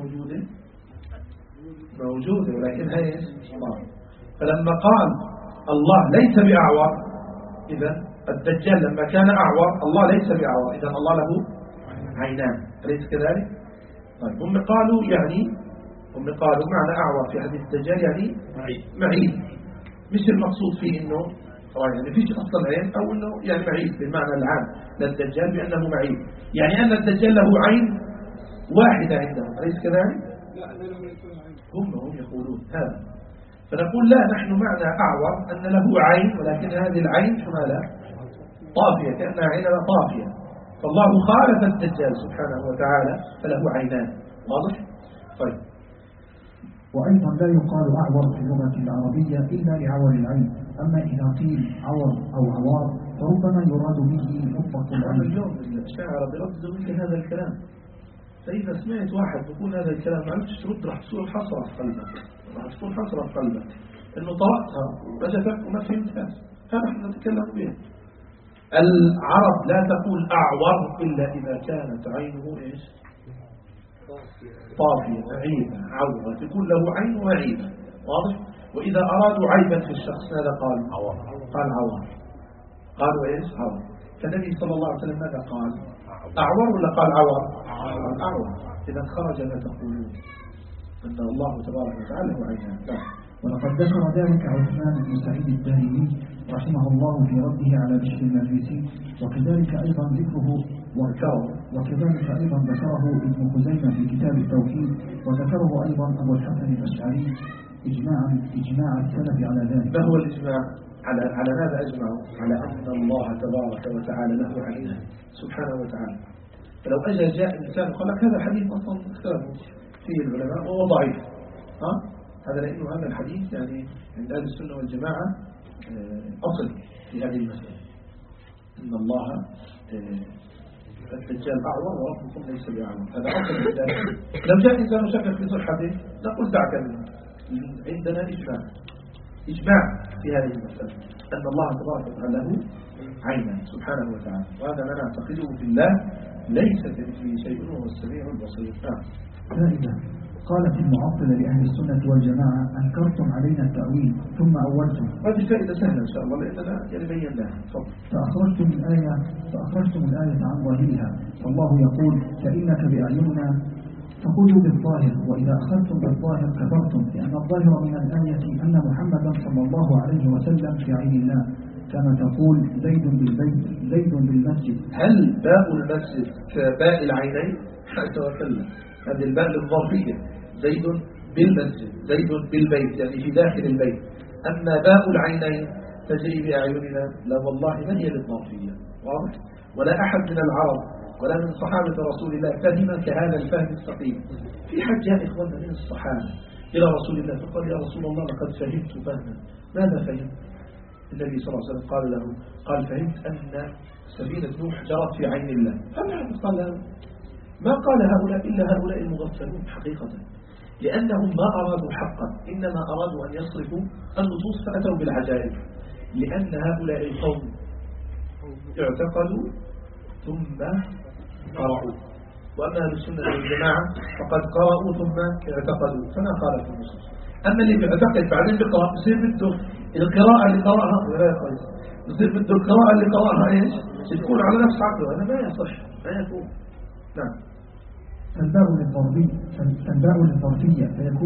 موجودة ولكن هي الله. فلما قال الله ليس بأعور، إذا الدجال لما كان أعور الله ليس بأعور، إذا الله له عينان، أليس كذلك؟ طيب، هم قالوا معنى أعور في حديث الدجال يعني معيب، مش المقصود فيه إنه يعني فيش أصلا عين، أو إنه يعني معيب بالمعنى العام للدجال بأنه معيب، يعني أن الدجال له عين واحدة عندهم، أليس كذلك؟ هم يقولون هذا. فنقول لا، نحن معنى أعور أن له عين، ولكن هذه العين شمالة طافية كأنها عنبة طافية، فالله خالف الدجال سبحانه وتعالى فله عينان. واضح؟ طيب.
وأيضا لا يقال أعور في اللغة العربية إلا لعور العين، أما إذا قيل عور أو عوار فربما يراد به مطلق العين.
اليوم الشاعر بيردوا مثل هذا الكلام، فإذا سمعت واحد يقول هذا الكلام ما عرفتش ترد، راح تصير حسرة في قلبك، إنه طرقتها وجدك وما فهمتها. هذا نحن نتكلم به. العرب لا تقول أعور إلا إذا كانت عينه إيش؟ طافية معيبة عورة، تكون له عين وعيبة. واضح؟ وإذا أرادوا عيبا في الشخص ماذا قالوا؟ قال عور. قالوا إيش؟ عور. فالنبي صلى الله عليه وسلم ماذا قال؟ أعور ولا قال عور؟ أعور. إذا خرج ما تقولون أن الله تبارك وتعالى هو عينان.
ولقد ذكر ذلك عثمان بن سعيد الدارمي رحمه الله في رده على بشر المجلسي، وكذلك أيضا ذكره ابن خزيمة في كتاب التوحيد، وذكره أيضا أبو الحسن الأشعري إجماع السلف على ذلك.
ما هو الإجماع؟ على ماذا أجمعوا؟ على أن الله تبارك وتعالى له عينان سبحانه وتعالى. فلو أجل جاء إنسان وقال لك هذا الحديث أصلا اختلفوا فيه العلماء وهو ضعيف، هذا لأنه هذا الحديث يعني عند أهل السنة والجماعة أصل في هذه المسألة، إن الله الدجال أعور وربكم ليس بأعور، هذا أصل في ذلك. لو جاء إنسان شك في صحته نقول دعك منه، عندنا إجماع في هذه المسألة أن الله تبارك وتعالى له عينا سبحانه وتعالى، وهذا ما نعتقده في الله ليس كمثله شيء وهو السميع البصير.
فائدة. قالت المعطلة لأهل السنة والجماعة أنكرتم علينا التأويل ثم أولتم.
هذه فائدة سهلة إن شاء الله لأننا يعني بيناها.
فأخرجتم الآية عن ظاهرها، والله يقول فإنك بأعيننا فخذوا بالظاهر، وإذا أخذتم بالظاهر كفرتم، لأن الظاهر من الآية أن محمدا صلى الله عليه وسلم في عين الله، كما تقول زيد بالبيت زيد بالمسجد.
هل باء المسجد كباء العينين؟ حتى وكلا هذه الباء للظرفية، زيد بالمسجد زيد بالبيت يعني في داخل البيت. أما باء العينين تجري بأعيننا لا والله من هي للظرفية. واضح؟ ولا أحد من العرب ولا من صحابة رسول الله فهم كهذا الفهم السقيم. في حد جاء إخواننا من الصحابة إلى رسول الله فقال يا رسول الله لقد فهمت فهما. ماذا فهمت؟ النبي صلى الله عليه وسلم قال له فهمت أن سفينة نوح جرت في عين الله. هذا قال له ما قال هؤلاء إلا هؤلاء المغفلون حقيقة، لأنهم ما أرادوا حقا، إنما أرادوا أن يصرفوا النصوص فأتوا بالعجائب. لأن هؤلاء القوم اعتقدوا ثم قرأوا، وأما أهل السنة والجماعة فقد قرأوا ثم اعتقدوا فما خالفوا النصوص. أما اللي بيعتقد بعدين بيقرأ يصير بده القراءة اللي قرأها ولا يقرأ، يصير بده القراءة اللي قرأها إيش تكون على نفس عقله، هذا ما يصح ما يكون. نعم.
فالباء للظرفية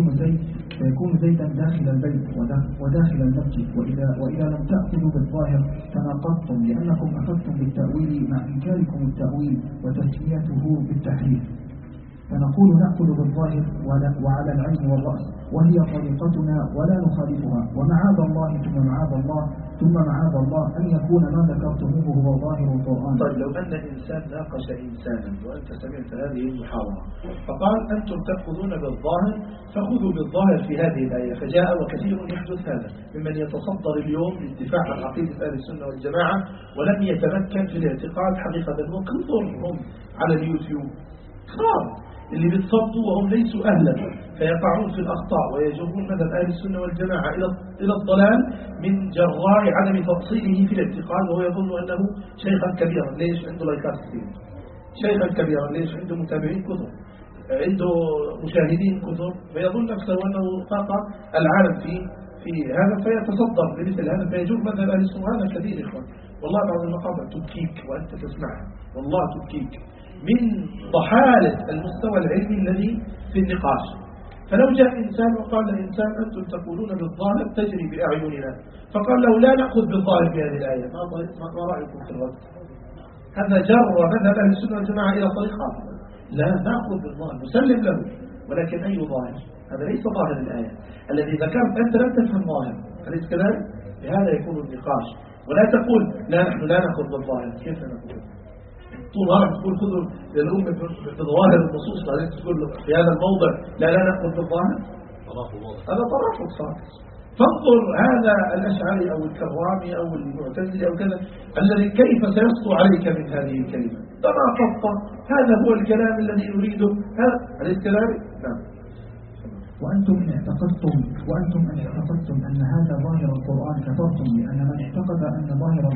فيكون زيدا داخل البيت وداخل المسجد، وإذا لم تأخذوا بالظاهر تناقضتم، لأنكم أخذتم بالتأويل مع إنكاركم التأويل وتسميته بالتحريف. فنقول نأخذ بالظاهر وعلى العين والرأس، وهي طريقتنا ولا نخالفها، ومعاذ الله ثم معاذ الله أن يكون ما ذكرتموه هو ظاهر القرآن.
طيب لو أن إنسان ناقش إنسانا وأنت سمعت هذه المحاضرة فقال أنتم تأخذون بالظاهر فخذوا بالظاهر في هذه الآية، فجاء وكثير يحدث هذا ممن يتصدر اليوم للدفاع عن عقيدة أهل السنة والجماعة ولم يتمكن في الاعتقاد حقيقة، وكثرهم على اليوتيوب خلاص اللي بيتصدوا وهم ليسوا أهلا فيقعون في الأخطاء ويجرون مذهب أهل السنة والجماعة إلى الضلال من جراء عدم تفصيله في الاعتقاد، وهو يظن أنه شيخا كبيرا. ليش عنده لايكات كثير؟ شيخا كبيرا ليش عنده متابعين كثر، عنده مشاهدين كثر، فيظن نفسه أنه فاق العالم في هذا فيتصدر لمثل هذا فيجر مذهب أهل السنة. هذا كثير إخوان والله بعض المقاطع تبكيك وأنت تسمعها، والله تبكيك من ضحالة المستوى العلمي الذي في النقاش. فلو جاء إنسان وقال لإنسان أنتم تقولون بالظاهر تجري بأعيننا، فقال له لا نأخذ بالظاهر في هذه الآية، ما رأيكم في الرد؟ هذا جر مذهب أهل السنة والجماعة إلى طريق آخر، لا نأخذ بالظاهر نسلم له، ولكن أي ظاهر؟ هذا ليس ظاهر الآية الذي ذكرت أنت لم تفهم ظاهر، أليس كذلك؟ بهذا يكون النقاش، ولا تقول لا نحن لا نأخذ بالظاهر. كيف نقول؟ طول عمرك تقول خذوا للأمة بظواهر النصوص بعدين تقول في هذا الموضع لا نأخذ بالظاهر، هذا ترافض صار. فانظر هذا الأشعري أو الكرامي أو المعتزلي أو كذا الذي كيف سيسطو عليك من هذه الكلمة، تناقضت، هذا هو الكلام الذي نريده، هذا أليس كذلك؟ نعم.
وأنتم إن اعتقدتم أن هذا ظاهر القرآن كفرتم، لأن من اعتقد أن ظاهر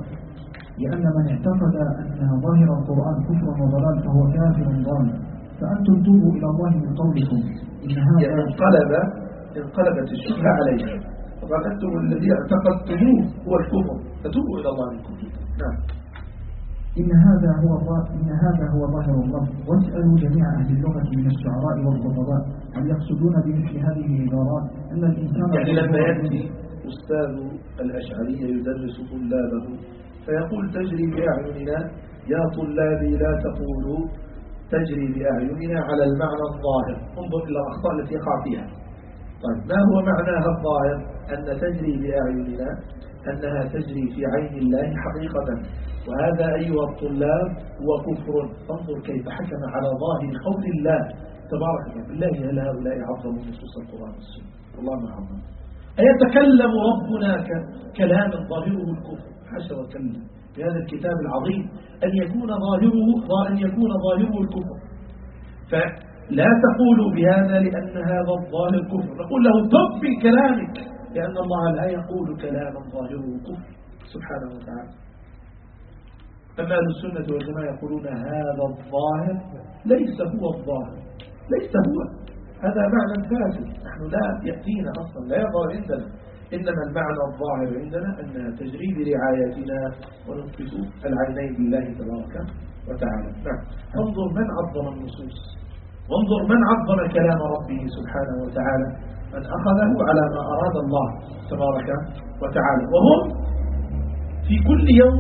القرآن كفر وضلال فهو كافر ضال. فأنتم توبوا إلى الله من قولكم إن هذا
انقلبت الشبهة عليكم، طبعا أنتم الذي اعتقدتموه هو الكفر فتوبوا إلى الله من قولكم. نعم.
إن هذا هو ظاهر الله. واسألوا جميع أهل اللغة من الشعراء والخطباء هل يقصدون بمثل هذه العبارات أن الإنسان
يعني لما يأتي أستاذ الأشعرية يدرس طلابه فيقول تجري بأعيننا، يا طلابي لا تقولوا تجري بأعيننا على المعنى الظاهر، انظر إلى الأخطاء التي يقع فيها. طيب ما هو معناها الظاهر؟ أن تجري بأعيننا أنها تجري في عين الله حقيقة، وهذا أيها الطلاب هو كفر. انظر كيف حكم على ظاهر قول الله تبارك بالله. هل هؤلاء عظموا نصوص القرآن والسنة؟ والله ما عظموا. أيتكلم ربنا كلام ظاهره الكفر؟ حاشا وكلا بهذا الكتاب العظيم أن يكون ظاهره الكفر. فلا تقولوا بهذا لأن هذا الظاهر كفر، نقول له طب في كلامك، لأن الله لا يقول كلاما ظاهره كفر سبحانه وتعالى. أما أهل السنة والجماعة يقولون هذا الظاهر ليس هو الظاهر، ليس هو، هذا معنى فاسد، نحن لا يأتينا أصلا، لا يظهر عندنا، إنما المعنى الظاهر عندنا أنها تجري برعايتنا ونثبت العينين لله تبارك وتعالى. نعم. انظر من عظم النصوص، وانظر من عظم كلام ربه سبحانه وتعالى، من أخذه على ما أراد الله تبارك وتعالى. وهم في كل يوم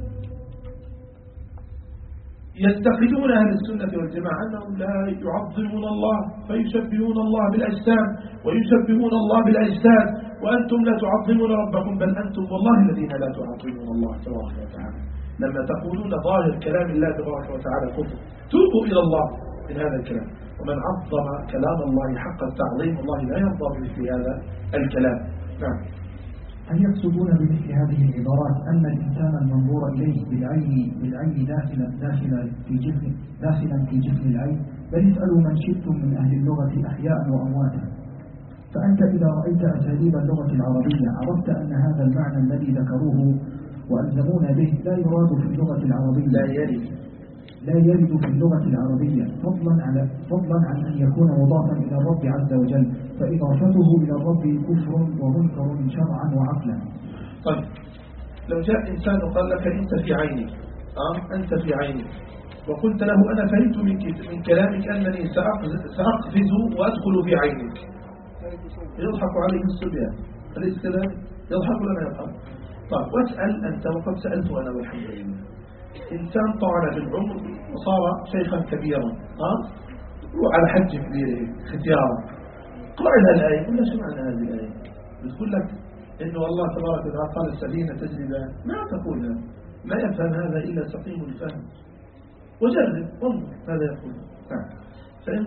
يستقدون أهل السنة والجماعة أنهم لا يعظمون الله فيشبهون الله بالأجسام ويشبهون الله بالأجساد، وأنتم لا تعظمون ربكم، بل أنتم والله الذين لا تعظمون الله تبارك وتعالى. لما تقولون ظاهر كلام الله تبارك وتعالى كفر توبوا إلى الله من هذا الكلام. ومن عظم كلام الله حق التعظيم الله لا يرضى بمثل هذا الكلام. نعم.
هل يقصدون بمثل هذه العبارات أن الإنسان المنظور إليه بالعين داخلا في جسم العين؟ بل اسألوا من شئتم من أهل اللغة أحياء وأمواتا. فأنت إذا رأيت أساليب اللغة العربية عرفت أن هذا المعنى الذي ذكروه وألزمونا به لا يراد في اللغة العربية، لا يرد في اللغة العربية، فضلا عن أن يكون مضافا إلى الرب عز وجل، فإضافته إلى الرب كفر ومنكر شرعا وعقلا.
طيب لو جاء إنسان وقال لك أنت في عيني، أنت في عيني، وقلت له أنا فهمت من كلامك أنني سأقفز وأدخل في عينك، يضحك عليه الصبيان، أليس كذلك؟ يضحك ولا ما يضحك؟ طيب واسأل أنت، وقد سألت أنا والحمد لله، إنسان طال بالعمر وصار شيخا كبيرا، وعلى حج كبير ختيارا، قرأ لها الآية، قل له شو معنى هذه الآية؟ بتقول لك إنه الله تبارك وتعالى قال السفينة تجري ما تقول له، ما يفهم هذا إلا سقيم الفهم، وجرب انظر ماذا يقول. فإن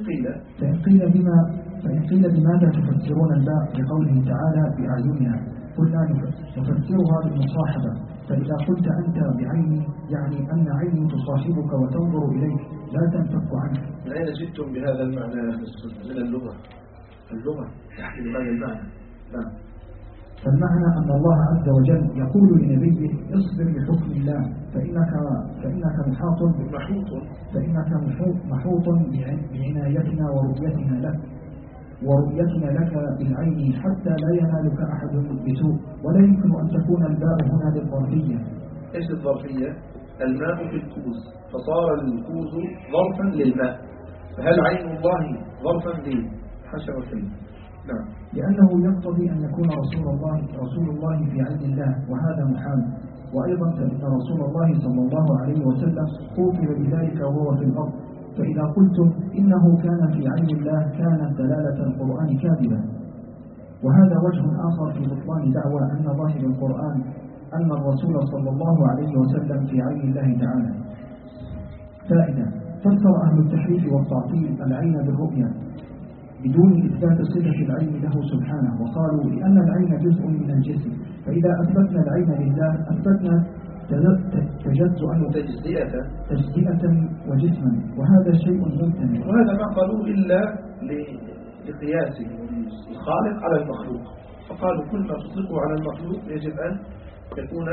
قيل
بماذا تفسرون الباء بقوله تعالى بأعيننا؟ قلنا نفسرها بالمصاحبة، فإذا قلت أنت بعيني يعني أن عيني تصاحبك وتنظر إليك لا تنفك عنك.
من أين جئتم بهذا المعنى يا أهل السنة؟ من اللغة تحمل هذا المعنى. نعم.
فالمعنى أن الله عز وجل يقول لنبيه اصبر لحكم الله فإنك محوط بعنايتنا ورؤيتنا لك بالعين حتى لا ينالك أحد بسوء. ولا يمكن أن تكون الباء هنا للظرفية.
إيش الظرفية؟ الماء في الكوز فصار الكوز ظرفا للماء، فهل عين الله ظرفا لحشرة؟ نعم.
لأنه يقتضي أن يكون رسول الله في عين الله، وهذا محال. وأيضا فإن رسول الله صلى الله عليه وسلم قوتل بذلك وهو في الأرض، فإذا قلتم إنه كان في عين الله كانت دلالة القرآن كاذبة. وهذا وجه آخر في بطلان دعوى أن ظاهر القرآن أن الرسول صلى الله عليه وسلم في عين الله تعالى. فائدة: فسر أهل التحريف والتعطيل العين بالرؤية بدون إثبات صفة العين له سبحانه، وقالوا لأن العين جزء من الجسم، فإذا أثبتنا العين لله أثبتنا تجزئة وجسما، وهذا شيء ممتنع.
وهذا ما قالوا إلا لقياسه الخالق على المخلوق، فقالوا كل ما تطلقه على المخلوق يجب أن يكون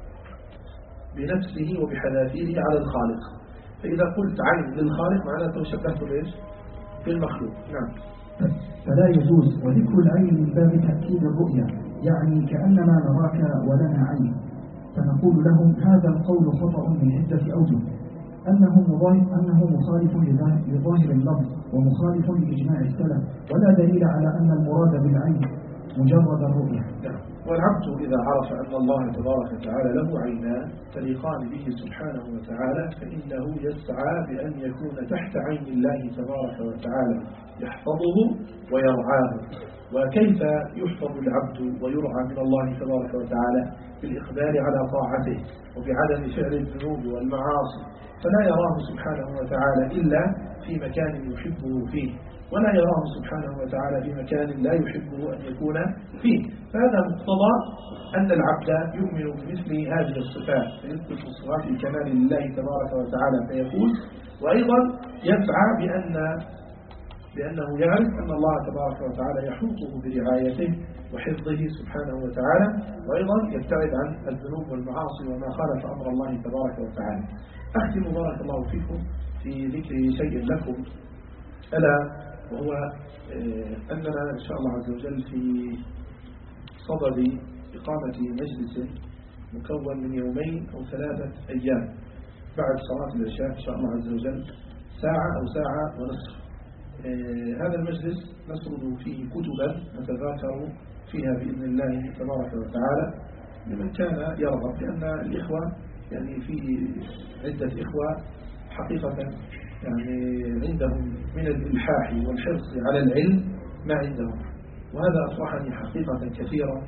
بنفسه وبحذافيره على الخالق. فإذا قلت عين للخالق معناته شبهته ليش؟ بالمخلوق. نعم.
فلا يجوز. وذكر العين من باب تأكيد الرؤية، يعني كأنما نراك ولنا عين. فنقول لهم هذا القول خطأ من عدة أوجه: أنه مخالف لظاهر اللفظ، ومخالف لإجماع السلف، ولا دليل على أن المراد بالعين مجرد الرؤية.
والعبد إذا عرف أن الله تبارك وتعالى له عينان تليقان به سبحانه وتعالى فإنه يسعى بأن يكون تحت عين الله تبارك وتعالى يحفظه ويرعاه. وكيف يحفظ العبد ويرعى من الله تبارك وتعالى؟ بالإقبال على طاعته وبعدم فعل الذنوب والمعاصي، فلا يراه سبحانه وتعالى إلا في مكان يحبه فيه، ولا يراه سبحانه وتعالى في مكان لا يحبه أن يكون فيه. فهذا مقتضى أن العبد يؤمن بمثل هذه الصفات، فيثبت صفات الكمال لله تبارك وتعالى فيقول، وأيضا يسعى بأنه يعرف أن الله تبارك وتعالى يحوطه برعايته وحفظه سبحانه وتعالى، وأيضا يبتعد عن الذنوب والمعاصي وما خالف أمر الله تبارك وتعالى. أختم بارك الله فيكم في ذكر شيء لكم، ألا وهو أننا إن شاء الله عز وجل في صدد إقامة مجلس مكون من 2 أو 3 أيام بعد صلاة العشاء إن شاء الله عز وجل، ساعة أو ساعة ونصف. هذا المجلس نسرد فيه كتبا نتذاكر فيها بإذن الله تبارك وتعالى لمن كان يرغب، لأن الإخوة يعني في عدة إخوة حقيقة يعني عندهم من الإلحاح والحرص على العلم ما عندهم، وهذا أصبحني حقيقة كثيرا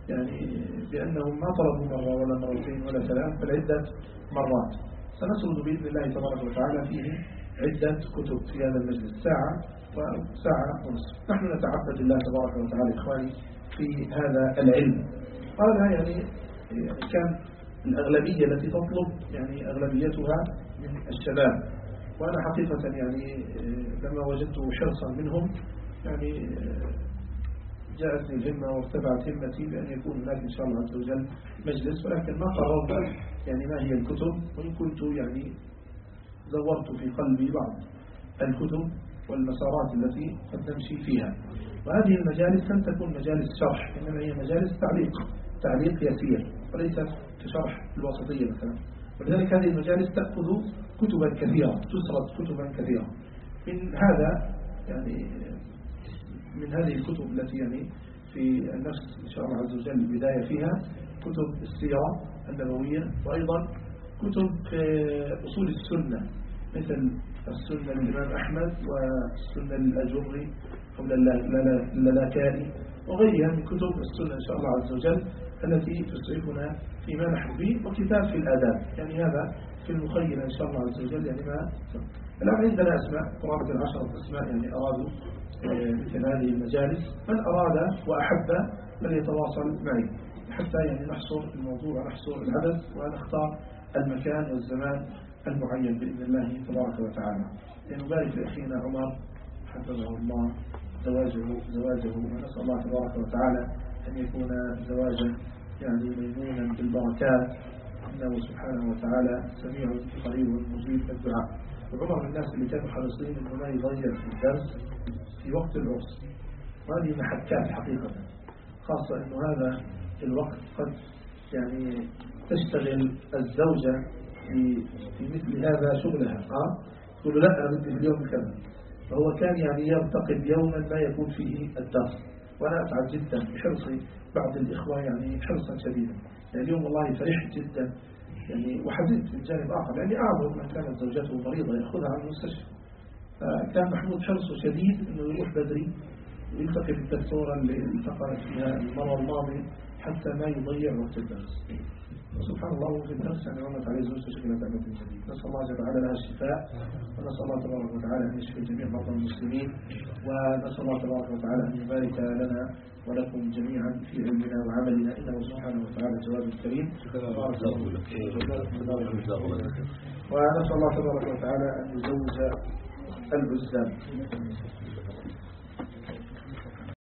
يعني بأنهم ما طلبوا مرة ولا مرتين ولا ثلاث بل عدة مرات. سنسرد بإذن الله تبارك وتعالى فيه عدة كتب في هذا المجلس، ساعة وساعة ونصف. نحن نتعبد الله تبارك وتعالى إخواني في هذا العلم. هذا يعني كان الأغلبية التي تطلب يعني أغلبيتها من الشباب، وأنا حقيقة يعني لما وجدت حرصا منهم يعني جاءتني الهمة وارتفعت همتي بأن يكون هناك إن شاء الله عز وجل مجلس، ولكن ما قررت يعني ما هي الكتب، وإن كنت يعني زورت في قلبي بعض الكتب والمسارات التي قد نمشي فيها. وهذه المجالس لن تكون مجالس شرح، إنما هي مجالس تعليق يسير وليست كشرح الوسطية مثلا. ولذلك هذه المجالس تأخذ كتبا كثيرة، تسرد كتبا كثيرة. من هذا يعني من هذه الكتب التي يعني في النفس إن شاء الله عز وجل البداية فيها كتب السيرة النبوية، وأيضا كتب أصول السنة مثل السنة للإمام أحمد والسنة للأجري أو للالكائي وغيرها من كتب السنة إن شاء الله عز وجل التي تسعفنا فيما نحن به، وكتاب في الآداب. يعني هذا في المخيلة إن شاء الله عز وجل. يعني ما الآن عندنا أسماء قرابة 10 أسماء يعني أرادوا مثل هذه المجالس. من أراد وأحب فليتواصل معي حتى يعني نحصر الموضوع ونحصر العدد ونختار المكان والزمان المعين بإذن الله تبارك وتعالى. نبارك لأخينا عمر حفظه الله زواجه ونسأل الله تبارك وتعالى أن يكون زواجا يعني ميمونا بالبركات، إنه سبحانه وتعالى سميع قريب مجيب الدعاء. وعمر من الناس اللي كانوا حريصين إنه ما يضيع في الدرس في وقت العرس، وهذه محكات حقيقة، خاصة إنه هذا الوقت قد يعني تشتغل الزوجة في مثل هذا شغلها. تقول له لا أنا بدي في اليوم كذا، فهو كان يعني يرتقب يوما ما يكون فيه الدرس. وأنا أسعد جدا بحرصي بعض الإخوة يعني حرصا شديدا. يعني اليوم والله فرحت جدا يعني وحزنت من جانب آخر، يعني أعظم من كانت زوجته مريضة يأخذها عن المستشفى، فكان محمود حرصه شديد إنه يروح بدري ويلتقي بالدكتورة اللي التقى فيها المرة الماضية حتى ما يضيع وقت الدرس. سبحان الله في الدرس يعني عمت عليه زوجته شكلها تعبت جديد. نسأل الله جل وعلا لها الشفاء، ونسأل الله تبارك وتعالى أن يشفي جميع مرضى المسلمين، ونسأل الله تبارك وتعالى أن يبارك لنا ولكم جميعا في علمنا وعملنا، إنه سبحانه وتعالى جواد كريم. ونسأل الله تبارك وتعالى أن يزوج العزاب.